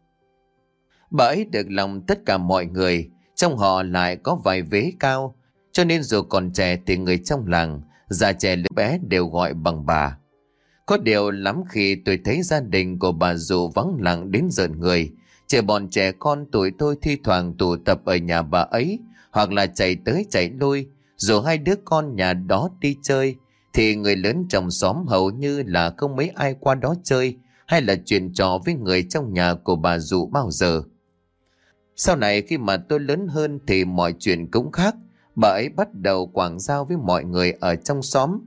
Bà ấy được lòng tất cả mọi người, trong họ lại có vài vế cao, cho nên dù còn trẻ thì người trong làng, già trẻ lớn bé đều gọi bằng bà. Có điều lắm khi tôi thấy gia đình của bà Dụ vắng lặng đến rợn người, chỉ bọn trẻ con tuổi tôi thi thoảng tụ tập ở nhà bà ấy, hoặc là chạy tới chạy lui. Dù hai đứa con nhà đó đi chơi thì người lớn trong xóm hầu như là không mấy ai qua đó chơi hay là chuyện trò với người trong nhà của bà Dụ bao giờ. Sau này khi mà tôi lớn hơn thì mọi chuyện cũng khác. Bà ấy bắt đầu quảng giao với mọi người ở trong xóm.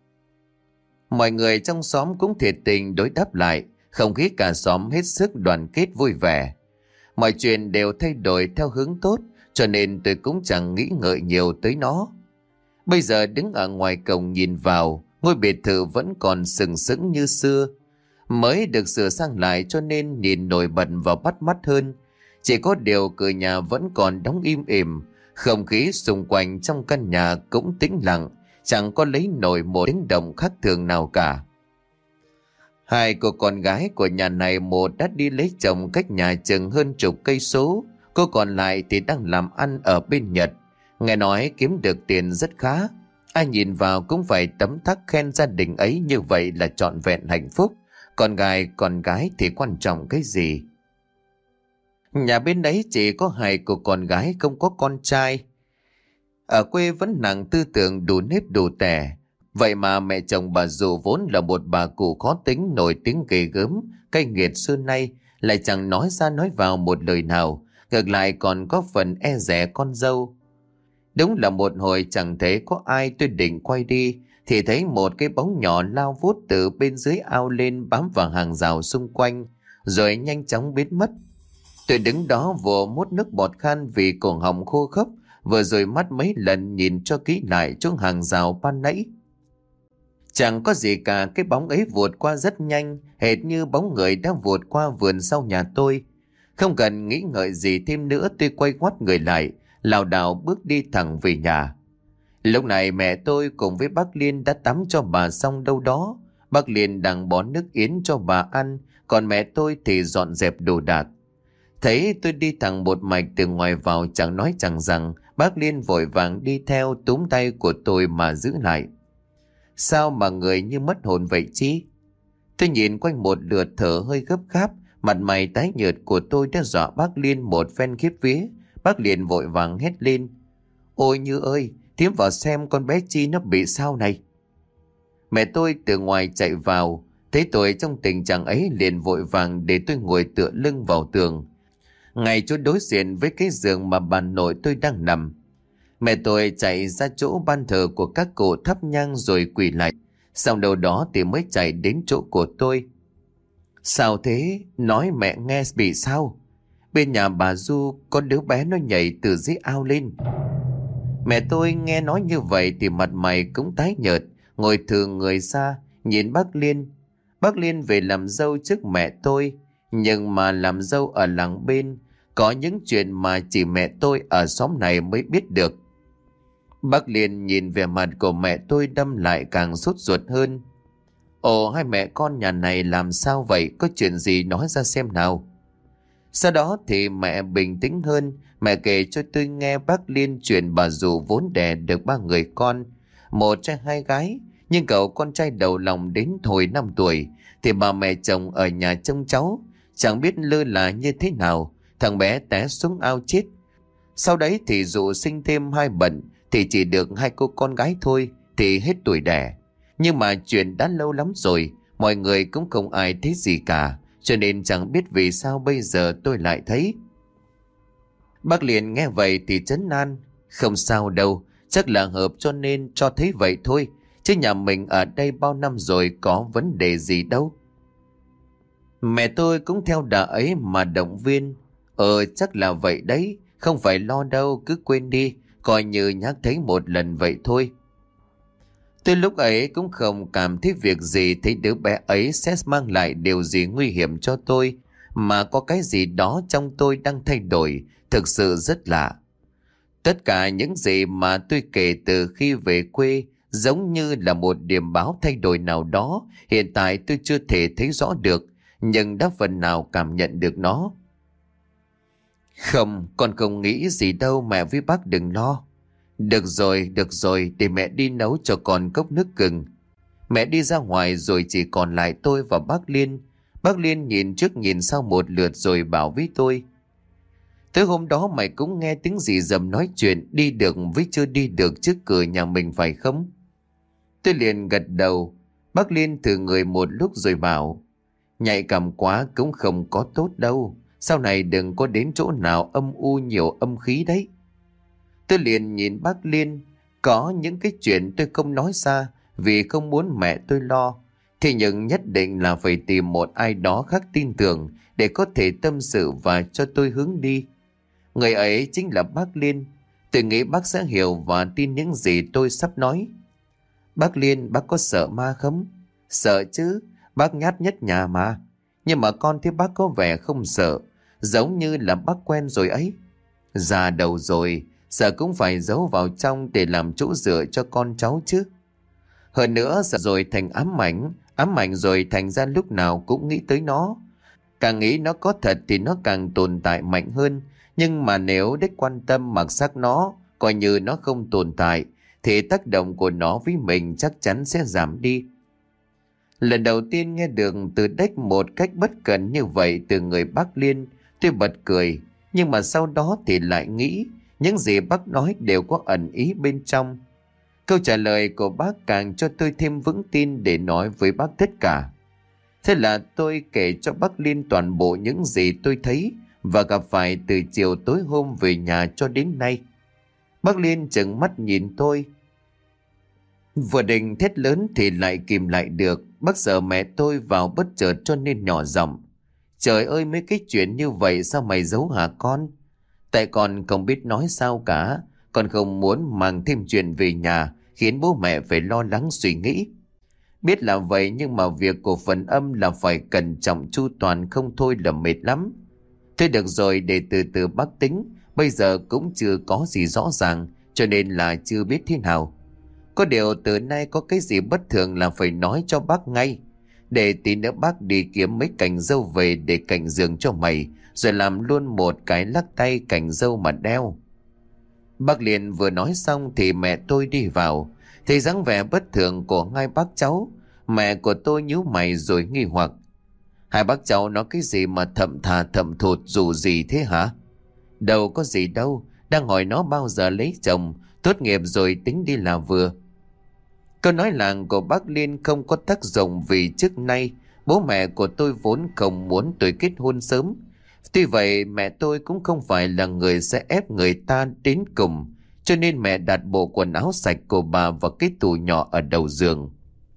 Mọi người trong xóm cũng thiệt tình đối đáp lại, không khí cả xóm hết sức đoàn kết vui vẻ. Mọi chuyện đều thay đổi theo hướng tốt, cho nên tôi cũng chẳng nghĩ ngợi nhiều tới nó. Bây giờ đứng ở ngoài cổng nhìn vào, ngôi biệt thự vẫn còn sừng sững như xưa. Mới được sửa sang lại cho nên nhìn nổi bật và bắt mắt hơn. Chỉ có điều cửa nhà vẫn còn đóng im ỉm, không khí xung quanh trong căn nhà cũng tĩnh lặng, chẳng có lấy nổi một tiếng động khác thường nào cả. Hai cô con gái của nhà này, một đã đi lấy chồng cách nhà chừng hơn chục cây số, cô còn lại thì đang làm ăn ở bên Nhật. Nghe nói kiếm được tiền rất khá, ai nhìn vào cũng phải tấm tắc khen gia đình ấy như vậy là trọn vẹn hạnh phúc. Con gái con gái thì quan trọng cái gì? Nhà bên đấy chỉ có hai cô con gái, không có con trai. Ở quê vẫn nặng tư tưởng đủ nếp đủ tẻ. Vậy mà mẹ chồng bà Dụ vốn là một bà cụ khó tính, nổi tiếng ghê gớm, cay nghiệt xưa nay, lại chẳng nói ra nói vào một lời nào, ngược lại còn có phần e dè con dâu. Đúng là một hồi chẳng thấy có ai, tôi định quay đi thì thấy một cái bóng nhỏ lao vút từ bên dưới ao lên, bám vào hàng rào xung quanh rồi nhanh chóng biến mất. Tôi đứng đó vừa mút nước bọt khan vì cổ họng khô khốc, vừa rồi mắt mấy lần nhìn cho kỹ lại chỗ hàng rào ban nãy. Chẳng có gì cả, cái bóng ấy vụt qua rất nhanh, hệt như bóng người đã vụt qua vườn sau nhà tôi. Không cần nghĩ ngợi gì thêm nữa, tôi quay ngoắt người lại, lảo đảo bước đi thẳng về nhà. Lúc này mẹ tôi cùng với bác Liên đã tắm cho bà xong đâu đó. Bác Liên đang bón nước yến cho bà ăn, còn mẹ tôi thì dọn dẹp đồ đạc. Thấy tôi đi thẳng một mạch từ ngoài vào chẳng nói chẳng rằng, bác Liên vội vàng đi theo túm tay của tôi mà giữ lại. Sao mà người như mất hồn vậy chí? Tôi nhìn quanh một lượt thở hơi gấp gáp, mặt mày tái nhợt của tôi đã dọa bác Liên một phen khiếp vía. Bác Liên vội vàng hét lên: Ôi Như ơi, thím vào xem con bé Chi nó bị sao này. Mẹ tôi từ ngoài chạy vào, thấy tôi trong tình trạng ấy liền vội vàng để tôi ngồi tựa lưng vào tường, ngay chỗ đối diện với cái giường mà bà nội tôi đang nằm. Mẹ tôi chạy ra chỗ ban thờ của các cụ thắp nhang rồi quỳ lại, xong đầu đó thì mới chạy đến chỗ của tôi. Sao thế? Nói mẹ nghe bị sao? Bên nhà bà Du có đứa bé nó nhảy từ dưới ao lên. Mẹ tôi nghe nói như vậy thì mặt mày cũng tái nhợt, ngồi thừ người ra, nhìn bác Liên. Bác Liên về làm dâu trước mẹ tôi, nhưng mà làm dâu ở làng bên, có những chuyện mà chỉ mẹ tôi ở xóm này mới biết được. Bác Liên nhìn về mặt của mẹ tôi đâm lại càng sốt ruột hơn. Ồ, hai mẹ con nhà này làm sao vậy? Có chuyện gì nói ra xem nào. Sau đó thì mẹ bình tĩnh hơn. Mẹ kể cho tôi nghe bác Liên chuyện bà dù vốn đẻ được ba người con, một trai hai gái. Nhưng cậu con trai đầu lòng đến hồi năm tuổi thì bà mẹ chồng ở nhà trông cháu, chẳng biết lơ là như thế nào, thằng bé té xuống ao chết. Sau đấy thì dù sinh thêm hai bận thì chỉ được hai cô con gái thôi thì hết tuổi đẻ. Nhưng mà chuyện đã lâu lắm rồi, mọi người cũng không ai thấy gì cả, cho nên chẳng biết vì sao bây giờ tôi lại thấy. Bác Liên nghe vậy thì trấn an: Không sao đâu, chắc là hợp cho nên cho thấy vậy thôi, chứ nhà mình ở đây bao năm rồi có vấn đề gì đâu. Mẹ tôi cũng theo đà ấy mà động viên: Ờ chắc là vậy đấy, không phải lo đâu, cứ quên đi, coi như nhắc thấy một lần vậy thôi. Tôi lúc ấy cũng không cảm thấy việc gì thấy đứa bé ấy sẽ mang lại điều gì nguy hiểm cho tôi, mà có cái gì đó trong tôi đang thay đổi, thực sự rất lạ. Tất cả những gì mà tôi kể từ khi về quê giống như là một điểm báo thay đổi nào đó, hiện tại tôi chưa thể thấy rõ được, nhưng đã phần nào cảm nhận được nó. Không, con không nghĩ gì đâu, mẹ với bác đừng lo. Được rồi, được rồi, để mẹ đi nấu cho con cốc nước gừng. Mẹ đi ra ngoài rồi chỉ còn lại tôi và bác Liên. Bác Liên nhìn trước nhìn sau một lượt rồi bảo với tôi: Tới hôm đó mày cũng nghe tiếng gì dầm nói chuyện đi được với chưa đi được trước cửa nhà mình phải không? Tôi liền gật đầu. Bác Liên thử người một lúc rồi bảo: Nhạy cảm quá cũng không có tốt đâu. Sau này đừng có đến chỗ nào âm u nhiều âm khí đấy. Tôi liền nhìn bác Liên. Có những cái chuyện tôi không nói ra vì không muốn mẹ tôi lo. Thế nhưng nhất định là phải tìm một ai đó khác tin tưởng để có thể tâm sự và cho tôi hướng đi. Người ấy chính là bác Liên. Tôi nghĩ bác sẽ hiểu và tin những gì tôi sắp nói. Bác Liên, bác có sợ ma không? Sợ chứ, bác nhát nhất nhà mà. Nhưng mà con thấy bác có vẻ không sợ, giống như là bác quen rồi ấy. Già đầu rồi, sợ cũng phải giấu vào trong để làm chỗ dựa cho con cháu chứ. Hơn nữa sợ rồi thành ám ảnh, ám ảnh rồi thành ra lúc nào cũng nghĩ tới nó. Càng nghĩ nó có thật thì nó càng tồn tại mạnh hơn. Nhưng mà nếu đích quan tâm mặc sắc nó, coi như nó không tồn tại, thì tác động của nó với mình chắc chắn sẽ giảm đi. Lần đầu tiên nghe được từ đích một cách bất cần như vậy từ người bác Liên, tôi bật cười. Nhưng mà sau đó thì lại nghĩ, những gì bác nói đều có ẩn ý bên trong. Câu trả lời của bác càng cho tôi thêm vững tin để nói với bác tất cả. Thế là tôi kể cho bác Liên toàn bộ những gì tôi thấy và gặp phải từ chiều tối hôm về nhà cho đến nay. Bác Liên trừng mắt nhìn tôi. Vừa định thét lớn thì lại kìm lại được. Bác sợ mẹ tôi vào bất chợt cho nên nhỏ giọng: Trời ơi, mấy cái chuyện như vậy sao mày giấu hả con? Tại con không biết nói sao cả. Con không muốn mang thêm chuyện về nhà khiến bố mẹ phải lo lắng suy nghĩ. Biết là vậy nhưng mà việc của phần âm là phải cẩn trọng chu toàn, không thôi là mệt lắm. Thôi được rồi, để từ từ bác tính. Bây giờ cũng chưa có gì rõ ràng, cho nên là chưa biết thế nào. Có điều từ nay có cái gì bất thường là phải nói cho bác ngay. Để tí nữa bác đi kiếm mấy cành dâu về để cạnh giường cho mày, rồi làm luôn một cái lắc tay cành dâu mà đeo. Bác liền vừa nói xong thì mẹ tôi đi vào. Thấy dáng vẻ bất thường của hai bác cháu, mẹ của tôi nhíu mày rồi nghi hoặc. Hai bác cháu nói cái gì mà thậm thà thậm thụt dù gì thế hả? Đâu có gì đâu, đang hỏi nó bao giờ lấy chồng, tốt nghiệp rồi tính đi là vừa. Câu nói làng của bác Liên không có tác dụng vì trước nay bố mẹ của tôi vốn không muốn tôi kết hôn sớm. Tuy vậy mẹ tôi cũng không phải là người sẽ ép người ta đến cùng, cho nên mẹ đặt bộ quần áo sạch của bà vào cái tủ nhỏ ở đầu giường.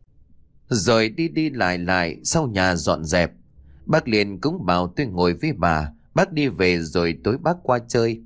Rồi đi đi lại lại sau nhà dọn dẹp. Bác Liên cũng bảo tôi ngồi với bà, bác đi về rồi tối bác qua chơi.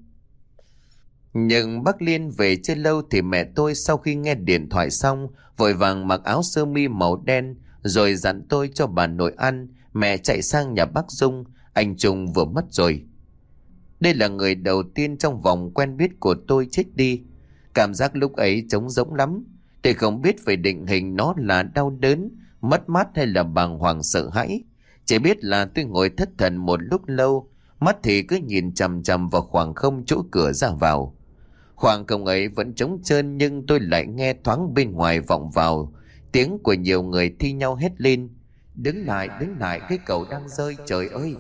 Nhưng bác Liên về chưa lâu thì mẹ tôi sau khi nghe điện thoại xong vội vàng mặc áo sơ mi màu đen rồi dặn tôi cho bà nội ăn. Mẹ chạy sang nhà bác Dung, anh Trung vừa mất rồi. Đây là người đầu tiên trong vòng quen biết của tôi chết đi. Cảm giác lúc ấy trống rỗng lắm. Tôi không biết phải định hình nó là đau đớn, mất mát hay là bàng hoàng sợ hãi. Chỉ biết là tôi ngồi thất thần một lúc lâu, mắt thì cứ nhìn chằm chằm vào khoảng không chỗ cửa ra vào. Khoảng không ấy vẫn trống trơn nhưng tôi lại nghe thoáng bên ngoài vọng vào tiếng của nhiều người thi nhau hét lên: Đứng lại, đứng lại, cái cầu đang rơi, trời ơi!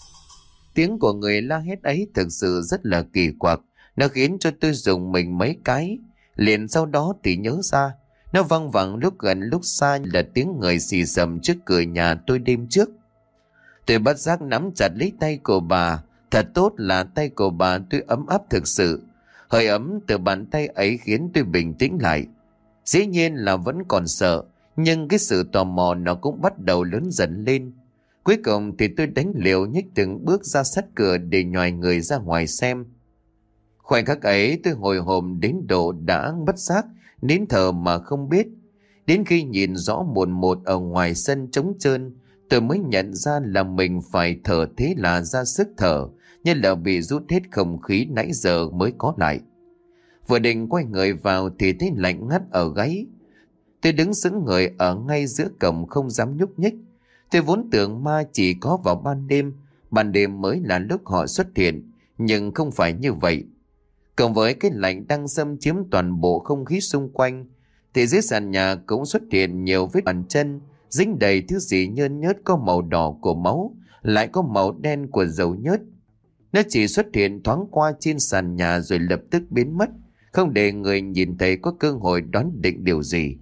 Tiếng của người la hét ấy thực sự rất là kỳ quặc. Nó khiến cho tôi rùng mình mấy cái. Liền sau đó thì nhớ ra, nó văng vẳng lúc gần lúc xa là tiếng người xì xầm trước cửa nhà tôi đêm trước. Tôi bất giác nắm chặt lấy tay của bà. Thật tốt là tay của bà tôi ấm áp thực sự. Hơi ấm từ bàn tay ấy khiến tôi bình tĩnh lại. Dĩ nhiên là vẫn còn sợ, nhưng cái sự tò mò nó cũng bắt đầu lớn dần lên. Cuối cùng thì tôi đánh liều nhích từng bước ra sát cửa để nhòi người ra ngoài xem. Khoảnh khắc ấy tôi hồi hộp đến độ đã bất giác nín thở mà không biết. Đến khi nhìn rõ một một ở ngoài sân trống trơn, tôi mới nhận ra là mình phải thở thế là ra sức thở, như là bị rút hết không khí nãy giờ mới có lại. Vừa định quay người vào thì thấy lạnh ngắt ở gáy. Tôi đứng sững người ở ngay giữa cổng không dám nhúc nhích. Tôi vốn tưởng ma chỉ có vào ban đêm, ban đêm mới là lúc họ xuất hiện, nhưng không phải như vậy. Cộng với cái lạnh đang xâm chiếm toàn bộ không khí xung quanh, thì dưới sàn nhà cũng xuất hiện nhiều vết bàn chân, dính đầy thứ gì nhơn nhớt có màu đỏ của máu, lại có màu đen của dầu nhớt. Nó chỉ xuất hiện thoáng qua trên sàn nhà rồi lập tức biến mất, không để người nhìn thấy có cơ hội đoán định điều gì.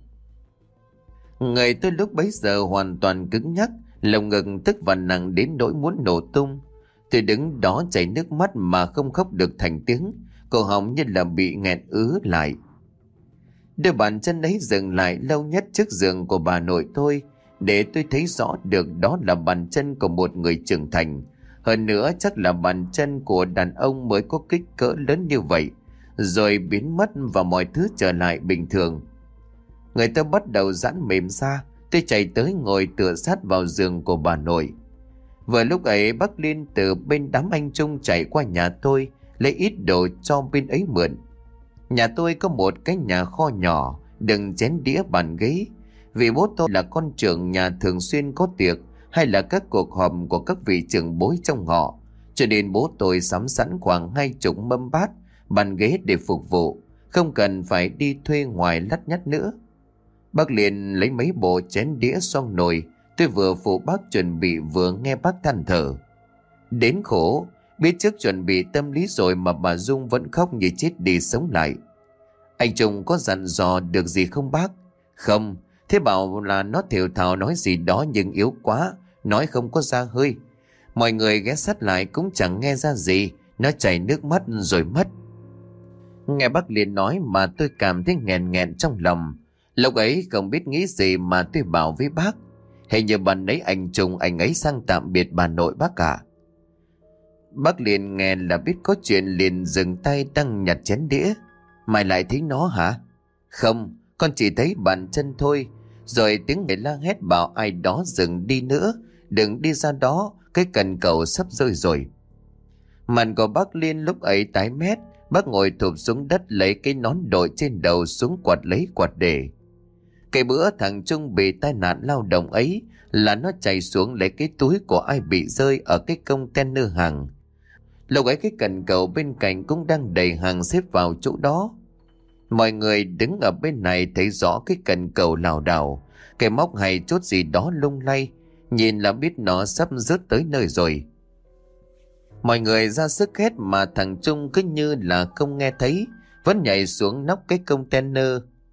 Người tôi lúc bấy giờ hoàn toàn cứng nhắc, lồng ngực tức và nặng đến nỗi muốn nổ tung. Tôi đứng đó chảy nước mắt mà không khóc được thành tiếng, cổ họng như là bị nghẹn ứ lại. Đôi bàn chân ấy dừng lại lâu nhất trước giường của bà nội tôi, để tôi thấy rõ được đó là bàn chân của một người trưởng thành. Hơn nữa chắc là bàn chân của đàn ông mới có kích cỡ lớn như vậy, rồi biến mất và mọi thứ trở lại bình thường. Người ta bắt đầu giãn mềm ra, tôi chạy tới ngồi tựa sát vào giường của bà nội. Vừa lúc ấy bác Liên từ bên đám anh Trung chạy qua nhà tôi, lấy ít đồ cho bên ấy mượn. Nhà tôi có một cái nhà kho nhỏ, đựng chén đĩa bàn ghế. Vì bố tôi là con trưởng nhà thường xuyên có tiệc hay là các cuộc họp của các vị trưởng bối trong họ, cho nên bố tôi sắm sẵn khoảng hai chục mâm bát, bàn ghế để phục vụ, không cần phải đi thuê ngoài lắt nhắt nữa. Bác liền lấy mấy bộ chén đĩa xoong nồi. Tôi vừa phụ bác chuẩn bị vừa nghe bác than thở. Đến khổ, biết trước chuẩn bị tâm lý rồi mà bà Dung vẫn khóc như chết đi sống lại. Anh Trung có dặn dò được gì không bác? Không, thế bảo là nó thều thào nói gì đó nhưng yếu quá, nói không có ra hơi. Mọi người ghé sát lại cũng chẳng nghe ra gì, nó chảy nước mắt rồi mất. Nghe bác liền nói mà tôi cảm thấy nghẹn nghẹn trong lòng. Lúc ấy không biết nghĩ gì mà tôi bảo với bác: Hình như bạn ấy anh Trung anh ấy sang tạm biệt bà nội bác cả. Bác liền nghe là biết có chuyện liền dừng tay đang nhặt chén đĩa. Mày lại thấy nó hả? Không, con chỉ thấy bàn chân thôi. Rồi tiếng người la hét bảo ai đó dừng đi nữa, đừng đi ra đó, cái cần cầu sắp rơi rồi. Mặt của bác Liên lúc ấy tái mét. Bác ngồi thụp xuống đất lấy cái nón đội trên đầu xuống quạt lấy quạt để. Cái bữa thằng Trung bị tai nạn lao động ấy là nó chạy xuống lấy cái túi của ai bị rơi ở cái container hàng. Lúc ấy cái cần cầu bên cạnh cũng đang đầy hàng xếp vào chỗ đó. Mọi người đứng ở bên này thấy rõ cái cần cầu lảo đảo, cái móc hay chốt gì đó lung lay, nhìn là biết nó sắp rớt tới nơi rồi. Mọi người ra sức hét mà thằng Trung cứ như là không nghe thấy, vẫn nhảy xuống nóc cái container.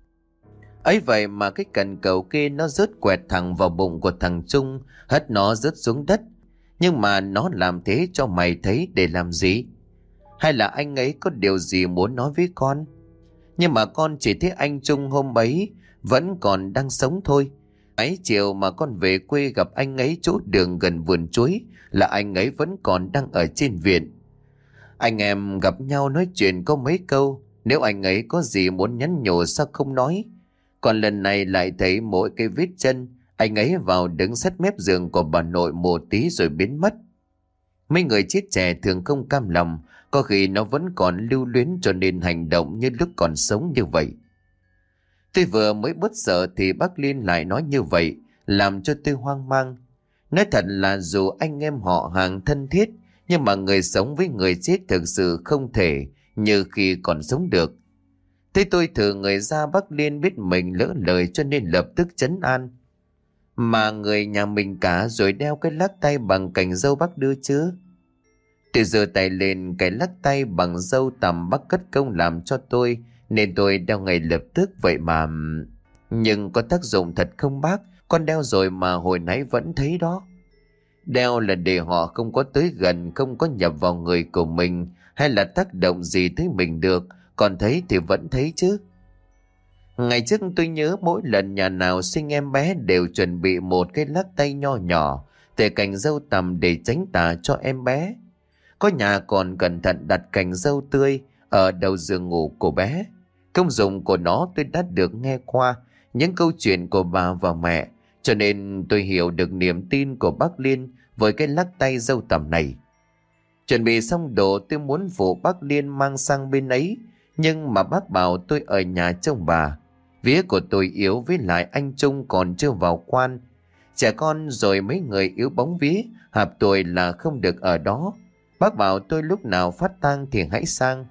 Ấy vậy mà cái cần cầu kia nó rớt quẹt thẳng vào bụng của thằng Trung, hất nó rớt xuống đất. Nhưng mà nó làm thế cho mày thấy để làm gì? Hay là anh ấy có điều gì muốn nói với con? Nhưng mà con chỉ thấy anh Trung hôm ấy vẫn còn đang sống thôi. Ấy chiều mà con về quê gặp anh ấy chỗ đường gần vườn chuối là anh ấy vẫn còn đang ở trên viện. Anh em gặp nhau nói chuyện có mấy câu, nếu anh ấy có gì muốn nhắn nhủ sao không nói? Còn lần này lại thấy mỗi cái vết chân, anh ấy vào đứng sát mép giường của bà nội một tí rồi biến mất. Mấy người chết trẻ thường không cam lòng, có khi nó vẫn còn lưu luyến cho nên hành động như lúc còn sống như vậy. Tôi vừa mới bớt sợ thì bác Liên lại nói như vậy, làm cho tôi hoang mang. Nói thật là dù anh em họ hàng thân thiết, nhưng mà người sống với người chết thực sự không thể như khi còn sống được. Thế tôi thử người ra bác Liên biết mình lỡ lời cho nên lập tức trấn an. Mà người nhà mình cả rồi đeo cái lắc tay bằng cành dâu bác đưa chứ? Tôi giơ tay lên cái lắc tay bằng dâu tằm bác cất công làm cho tôi, nên tôi đeo ngay lập tức vậy mà. Nhưng có tác dụng thật không bác? Con đeo rồi mà hồi nãy vẫn thấy đó. Đeo là để họ không có tới gần, không có nhập vào người của mình, hay là tác động gì tới mình được. Còn thấy thì vẫn thấy chứ. Ngày trước tôi nhớ mỗi lần nhà nào sinh em bé đều chuẩn bị một cái lắc tay nho nhỏ để cành dâu tằm để tránh tà cho em bé. Có nhà còn cẩn thận đặt cành dâu tươi ở đầu giường ngủ của bé. Công dụng của nó tôi đã được nghe qua những câu chuyện của bà và mẹ, cho nên tôi hiểu được niềm tin của bác Liên với cái lắc tay dâu tằm này. Chuẩn bị xong đồ tôi muốn phụ bác Liên mang sang bên ấy, nhưng mà bác bảo tôi ở nhà trông bà. Vía của tôi yếu với lại anh Trung còn chưa vào quan. Trẻ con rồi mấy người yếu bóng vía, hạp tuổi là không được ở đó. Bác bảo tôi lúc nào phát tang thì hãy sang.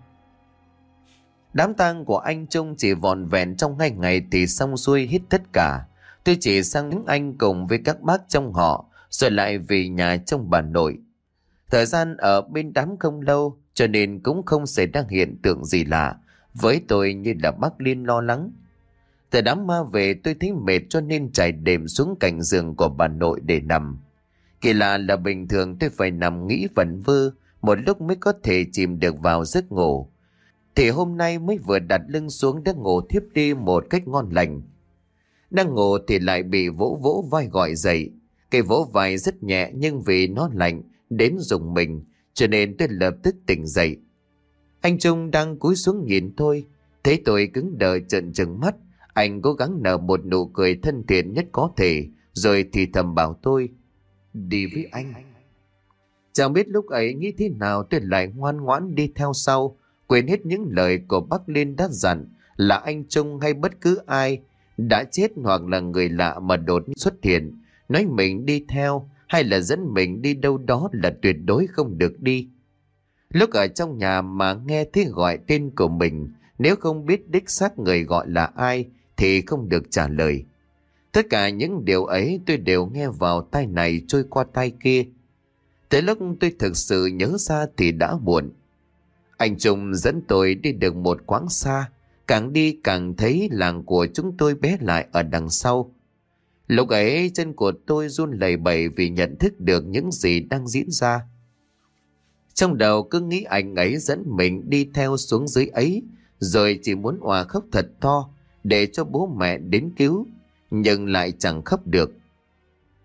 Đám tang của anh Trung chỉ vòn vẹn trong hai ngày thì xong xuôi hết tất cả. Tôi chỉ sang đứng anh cùng với các bác trong họ, rồi lại về nhà trông bà nội. Thời gian ở bên đám không lâu, cho nên cũng không xảy ra hiện tượng gì lạ với tôi như là bác Liên lo lắng. Từ đám ma về tôi thấy mệt cho nên trải đệm xuống cạnh giường của bà nội để nằm. Kỳ lạ là bình thường tôi phải nằm nghĩ vẩn vơ một lúc mới có thể chìm được vào giấc ngủ. Thì hôm nay mới vừa đặt lưng xuống đã ngủ thiếp đi một cách ngon lành. Đang ngủ thì lại bị vỗ vỗ vai gọi dậy. Cái vỗ vai rất nhẹ nhưng vì nó lạnh đến rùng mình, cho nên tôi lập tức tỉnh dậy. Anh Trung đang cúi xuống nhìn tôi, thấy tôi cứng đờ trợn trừng mắt. Anh cố gắng nở một nụ cười thân thiện nhất có thể, rồi thì thầm bảo tôi đi với anh. Chẳng biết lúc ấy nghĩ thế nào tôi lại ngoan ngoãn đi theo sau, quên hết những lời của bác Liên đã dặn là anh Trung hay bất cứ ai đã chết hoặc là người lạ mà đột nhiên xuất hiện, nói mình đi theo hay là dẫn mình đi đâu đó là tuyệt đối không được đi. Lúc ở trong nhà mà nghe thấy gọi tên của mình, nếu không biết đích xác người gọi là ai thì không được trả lời. Tất cả những điều ấy tôi đều nghe vào tai này trôi qua tai kia. Tới lúc tôi thực sự nhớ ra thì đã muộn. Anh Trung dẫn tôi đi được một quãng xa, càng đi càng thấy làng của chúng tôi bé lại ở đằng sau. Lúc ấy chân của tôi run lẩy bẩy vì nhận thức được những gì đang diễn ra. Trong đầu cứ nghĩ anh ấy dẫn mình đi theo xuống dưới ấy, rồi chỉ muốn òa khóc thật to để cho bố mẹ đến cứu, nhưng lại chẳng khóc được.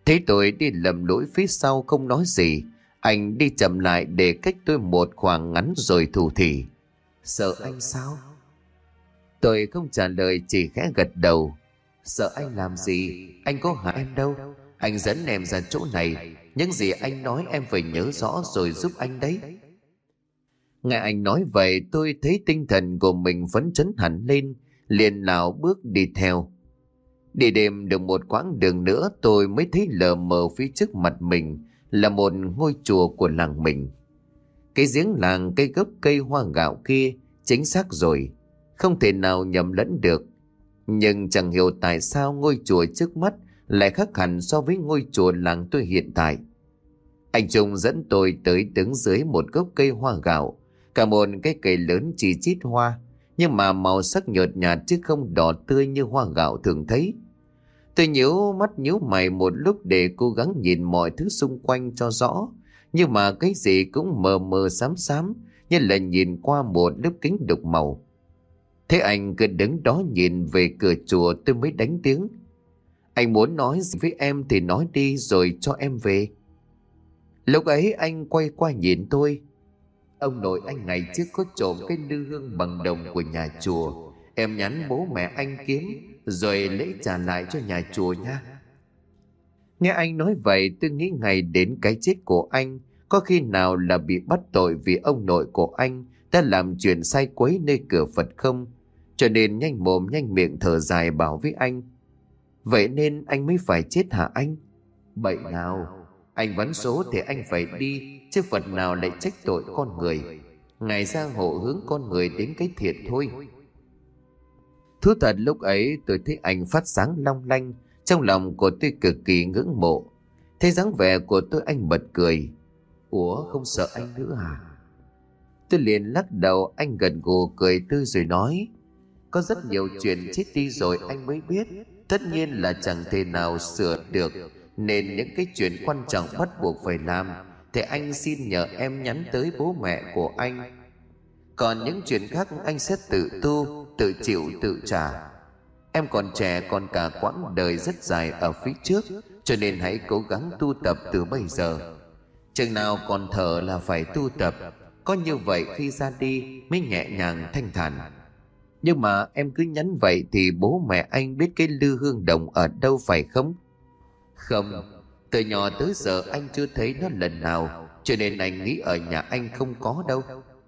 Thấy tôi đi lầm lỗi phía sau không nói gì, anh đi chậm lại để cách tôi một khoảng ngắn rồi thủ thỉ. Sợ anh sao? Tôi không trả lời, chỉ khẽ gật đầu. Sợ anh làm gì? Anh có hại em đâu. Anh dẫn em ra chỗ này, những gì anh nói em phải nhớ rõ rồi giúp anh đấy. Nghe anh nói vậy, tôi thấy tinh thần của mình phấn chấn hẳn lên, liền lảo bước đi theo. Đi đêm được một quãng đường nữa, tôi mới thấy lờ mờ phía trước mặt mình là một ngôi chùa của làng mình. Cái giếng làng, cây gốc cây hoa gạo kia, chính xác rồi, không thể nào nhầm lẫn được. Nhưng chẳng hiểu tại sao ngôi chùa trước mắt lại khác hẳn so với ngôi chùa làng tôi hiện tại. Anh Trung dẫn tôi tới đứng dưới một gốc cây hoa gạo, cả một cái cây lớn chỉ chít hoa, nhưng mà màu sắc nhợt nhạt chứ không đỏ tươi như hoa gạo thường thấy. Tôi nhíu mắt nhíu mày một lúc để cố gắng nhìn mọi thứ xung quanh cho rõ, nhưng mà cái gì cũng mờ mờ xám xám, như là nhìn qua một lớp kính đục màu. Thế anh cứ đứng đó nhìn về cửa chùa, tôi mới đánh tiếng. Anh muốn nói gì với em thì nói đi rồi cho em về. Lúc ấy anh quay qua nhìn tôi. Ông nội anh ngày trước có trộm cái lư hương bằng đồng của nhà chùa. Em nhắn bố mẹ anh kiếm rồi lễ trả lại cho nhà chùa nha. Nghe anh nói vậy, tôi nghĩ ngay đến cái chết của anh. Có khi nào là bị bắt tội vì ông nội của anh đã làm chuyện sai quấy nơi cửa Phật không? Cho nên nhanh mồm nhanh miệng thở dài bảo với anh. Vậy nên anh mới phải chết hả anh? Bậy nào, anh vấn số thì anh phải đi, chứ Phật nào lại trách tội con người. Ngài gia hộ hướng con người đến cái thiện thôi. Thú thật lúc ấy tôi thấy anh phát sáng long lanh, trong lòng của tôi cực kỳ ngưỡng mộ. Thấy dáng vẻ của tôi anh bật cười. Ủa, không sợ anh nữa à? Tôi liền lắc đầu. Anh gật gù cười tươi rồi nói. Có rất nhiều chuyện chết đi rồi anh mới biết, tất nhiên là chẳng thể nào sửa được, nên những cái chuyện quan trọng bắt buộc phải làm thì anh xin nhờ em nhắn tới bố mẹ của anh. Còn những chuyện khác anh sẽ tự tu, tự chịu, tự trả. Em còn trẻ, còn cả quãng đời rất dài ở phía trước, cho nên hãy cố gắng tu tập từ bây giờ. Chừng nào còn thở là phải tu tập, có như vậy khi ra đi mới nhẹ nhàng thanh thản. Nhưng mà em cứ nhắn vậy thì bố mẹ anh biết cái lư hương đồng ở đâu phải không? Không, từ nhỏ tới giờ anh chưa thấy nó lần nào, cho nên anh nghĩ ở nhà anh không có đâu.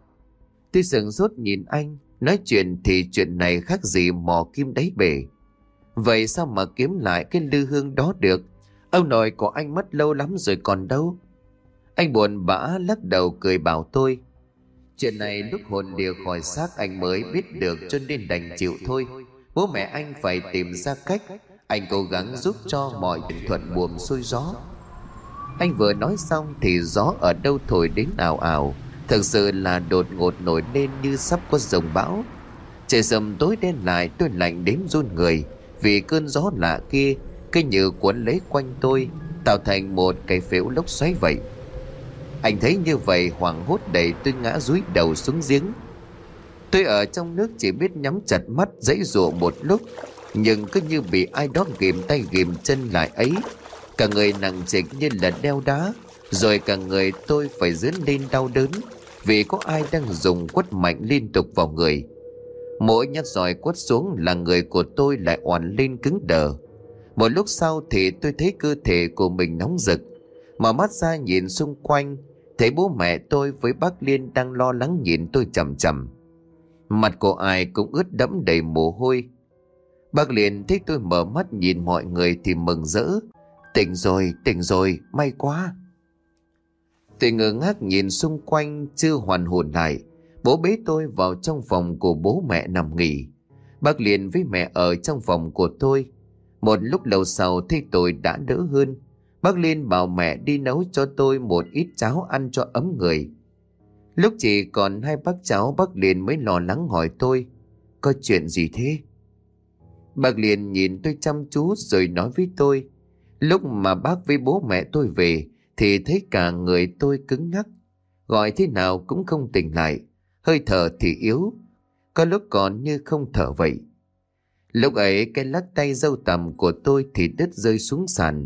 Tôi sửng sốt nhìn anh. Nói chuyện thì chuyện này khác gì mò kim đáy bể. Vậy sao mà kiếm lại cái lư hương đó được? Ông nội của anh mất lâu lắm rồi còn đâu. Anh buồn bã lắc đầu cười bảo tôi. Chuyện này lúc hồn đều khỏi xác anh mới biết được, cho nên đành chịu thôi. Bố mẹ anh phải tìm ra cách. Anh cố gắng giúp cho mọi chuyện thuận buồm xuôi gió. Anh vừa nói xong thì gió ở đâu thổi đến ào ào. Thực sự là đột ngột nổi lên như sắp có dòng bão. Trời sầm tối đen lại, tôi lạnh đến run người vì cơn gió lạ kia cứ như cuốn lấy quanh tôi, tạo thành một cái phễu lốc xoáy vậy. Anh thấy như vậy hoảng hốt đẩy tôi ngã dúi đầu xuống giếng. Tôi ở trong nước chỉ biết nhắm chặt mắt giãy giụa một lúc, nhưng cứ như bị ai đó ghìm tay ghìm chân lại ấy. Cả người nặng trịch như là đeo đá, rồi cả người tôi phải dướn lên đau đớn vì có ai đang dùng quất mạnh liên tục vào người. Mỗi nhát roi quất xuống là người của tôi lại oằn lên cứng đờ. Một lúc sau thì tôi thấy cơ thể của mình nóng rực, mở mắt ra nhìn xung quanh, thấy bố mẹ tôi với bác Liên đang lo lắng nhìn tôi chằm chằm. Mặt của ai cũng ướt đẫm đầy mồ hôi. Bác Liên thấy tôi mở mắt nhìn mọi người thì mừng rỡ. Tỉnh rồi, tỉnh rồi, may quá. Tôi ngơ ngác nhìn xung quanh chưa hoàn hồn lại. Bố bế tôi vào trong phòng của bố mẹ nằm nghỉ. Bác Liên với mẹ ở trong phòng của tôi. Một lúc lâu sau thấy tôi đã đỡ hơn. Bác Liên bảo mẹ đi nấu cho tôi một ít cháo ăn cho ấm người. Lúc chỉ còn hai bát cháo, bác Liên mới lo lắng hỏi tôi. Có chuyện gì thế? Bác Liên nhìn tôi chăm chú rồi nói với tôi. Lúc mà bác với bố mẹ tôi về thì thấy cả người tôi cứng nhắc, gọi thế nào cũng không tỉnh lại, hơi thở thì yếu, có lúc còn như không thở vậy. Lúc ấy cái lắc tay râu tằm của tôi thì đứt rơi xuống sàn.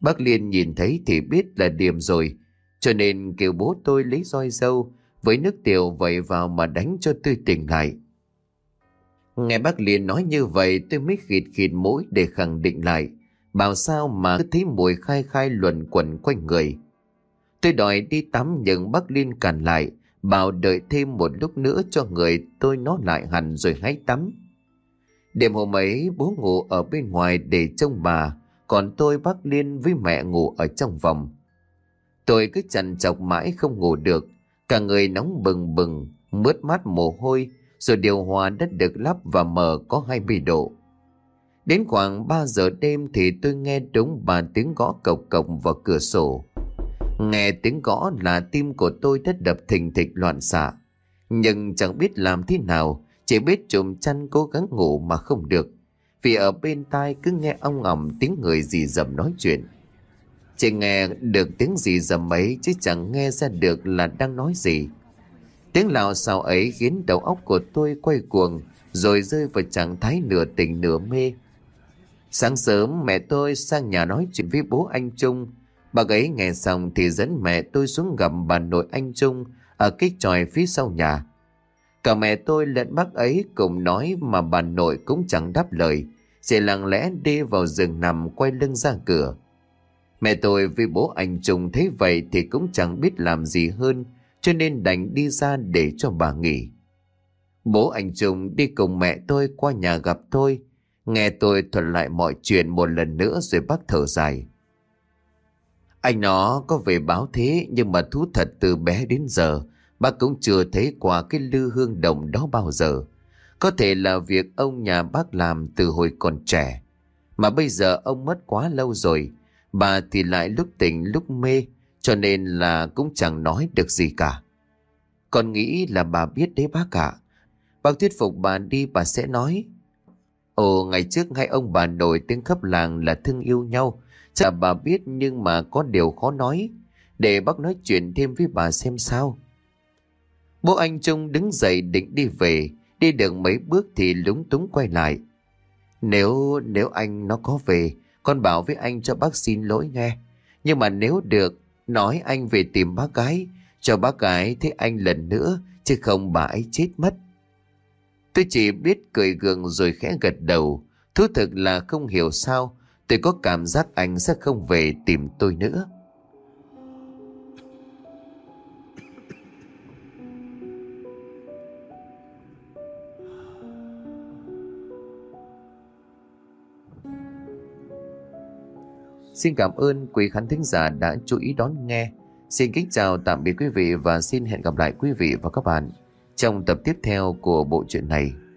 Bác Liên nhìn thấy thì biết là điểm rồi, cho nên kêu bố tôi lấy roi dâu với nước tiểu vẩy vào mà đánh cho tôi tỉnh lại. Nghe bác Liên nói như vậy tôi mới khịt khịt mũi để khẳng định lại, bảo sao mà cứ thấy mùi khai khai luẩn quẩn quanh người. Tôi đòi đi tắm nhưng bác Liên cản lại, bảo đợi thêm một lúc nữa cho người tôi nó lại hẳn rồi hãy tắm. Đêm hôm ấy bố ngủ ở bên ngoài để trông bà, còn tôi, bác Liên với mẹ ngủ ở trong phòng. Tôi cứ trằn trọc mãi không ngủ được, cả người nóng bừng bừng, mướt mát mồ hôi, rồi điều hòa đã được lắp và mở có hai mươi độ. Đến khoảng ba giờ đêm thì tôi nghe đúng ba tiếng gõ cộc cộc vào cửa sổ. Nghe tiếng gõ là tim của tôi đã đập thình thịch loạn xạ, nhưng chẳng biết làm thế nào, chỉ biết trùm chăn cố gắng ngủ mà không được, vì ở bên tai cứ nghe ong ỏng tiếng người rì rầm nói chuyện. Chỉ nghe được tiếng rì rầm ấy chứ chẳng nghe ra được là đang nói gì. Tiếng lạo xạo ấy khiến đầu óc của tôi quay cuồng, rồi rơi vào trạng thái nửa tỉnh nửa mê. Sáng sớm mẹ tôi sang nhà nói chuyện với bố anh Trung. Bà ấy nghe xong thì dẫn mẹ tôi xuống gặp bà nội anh Trung ở cái chòi phía sau nhà. Cả mẹ tôi lẫn bác ấy cùng nói mà bà nội cũng chẳng đáp lời, chỉ lặng lẽ đi vào giường nằm quay lưng ra cửa. Mẹ tôi với bố anh Trung thấy vậy thì cũng chẳng biết làm gì hơn, cho nên đành đi ra để cho bà nghỉ. Bố anh Trung đi cùng mẹ tôi qua nhà gặp tôi, nghe tôi thuật lại mọi chuyện một lần nữa rồi bác thở dài. Anh nó có về báo thế, nhưng mà thú thật từ bé đến giờ bác cũng chưa thấy qua cái lư hương đồng đó bao giờ. Có thể là việc ông nhà bác làm từ hồi còn trẻ, mà bây giờ ông mất quá lâu rồi, bà thì lại lúc tỉnh lúc mê, cho nên là cũng chẳng nói được gì cả. Con nghĩ là bà biết đấy bác ạ. Bác thuyết phục bà đi, bà sẽ nói. Ồ, ngày trước hai ông bà nổi tiếng khắp làng là thương yêu nhau, chắc là bà biết, nhưng mà có điều khó nói. Để bác nói chuyện thêm với bà xem sao. Bố anh Trung đứng dậy định đi về, đi được mấy bước thì lúng túng quay lại. Nếu nếu anh nó có về, con bảo với anh cho bác xin lỗi nghe. Nhưng mà nếu được, nói anh về tìm bác gái, cho bác gái thấy anh lần nữa, chứ không bà ấy chết mất. Tôi chỉ biết cười gượng rồi khẽ gật đầu. Thú thực là không hiểu sao tôi có cảm giác anh sẽ không về tìm tôi nữa. Xin cảm ơn quý khán thính giả đã chú ý đón nghe. Xin kính chào tạm biệt quý vị và xin hẹn gặp lại quý vị và các bạn trong tập tiếp theo của bộ truyện này.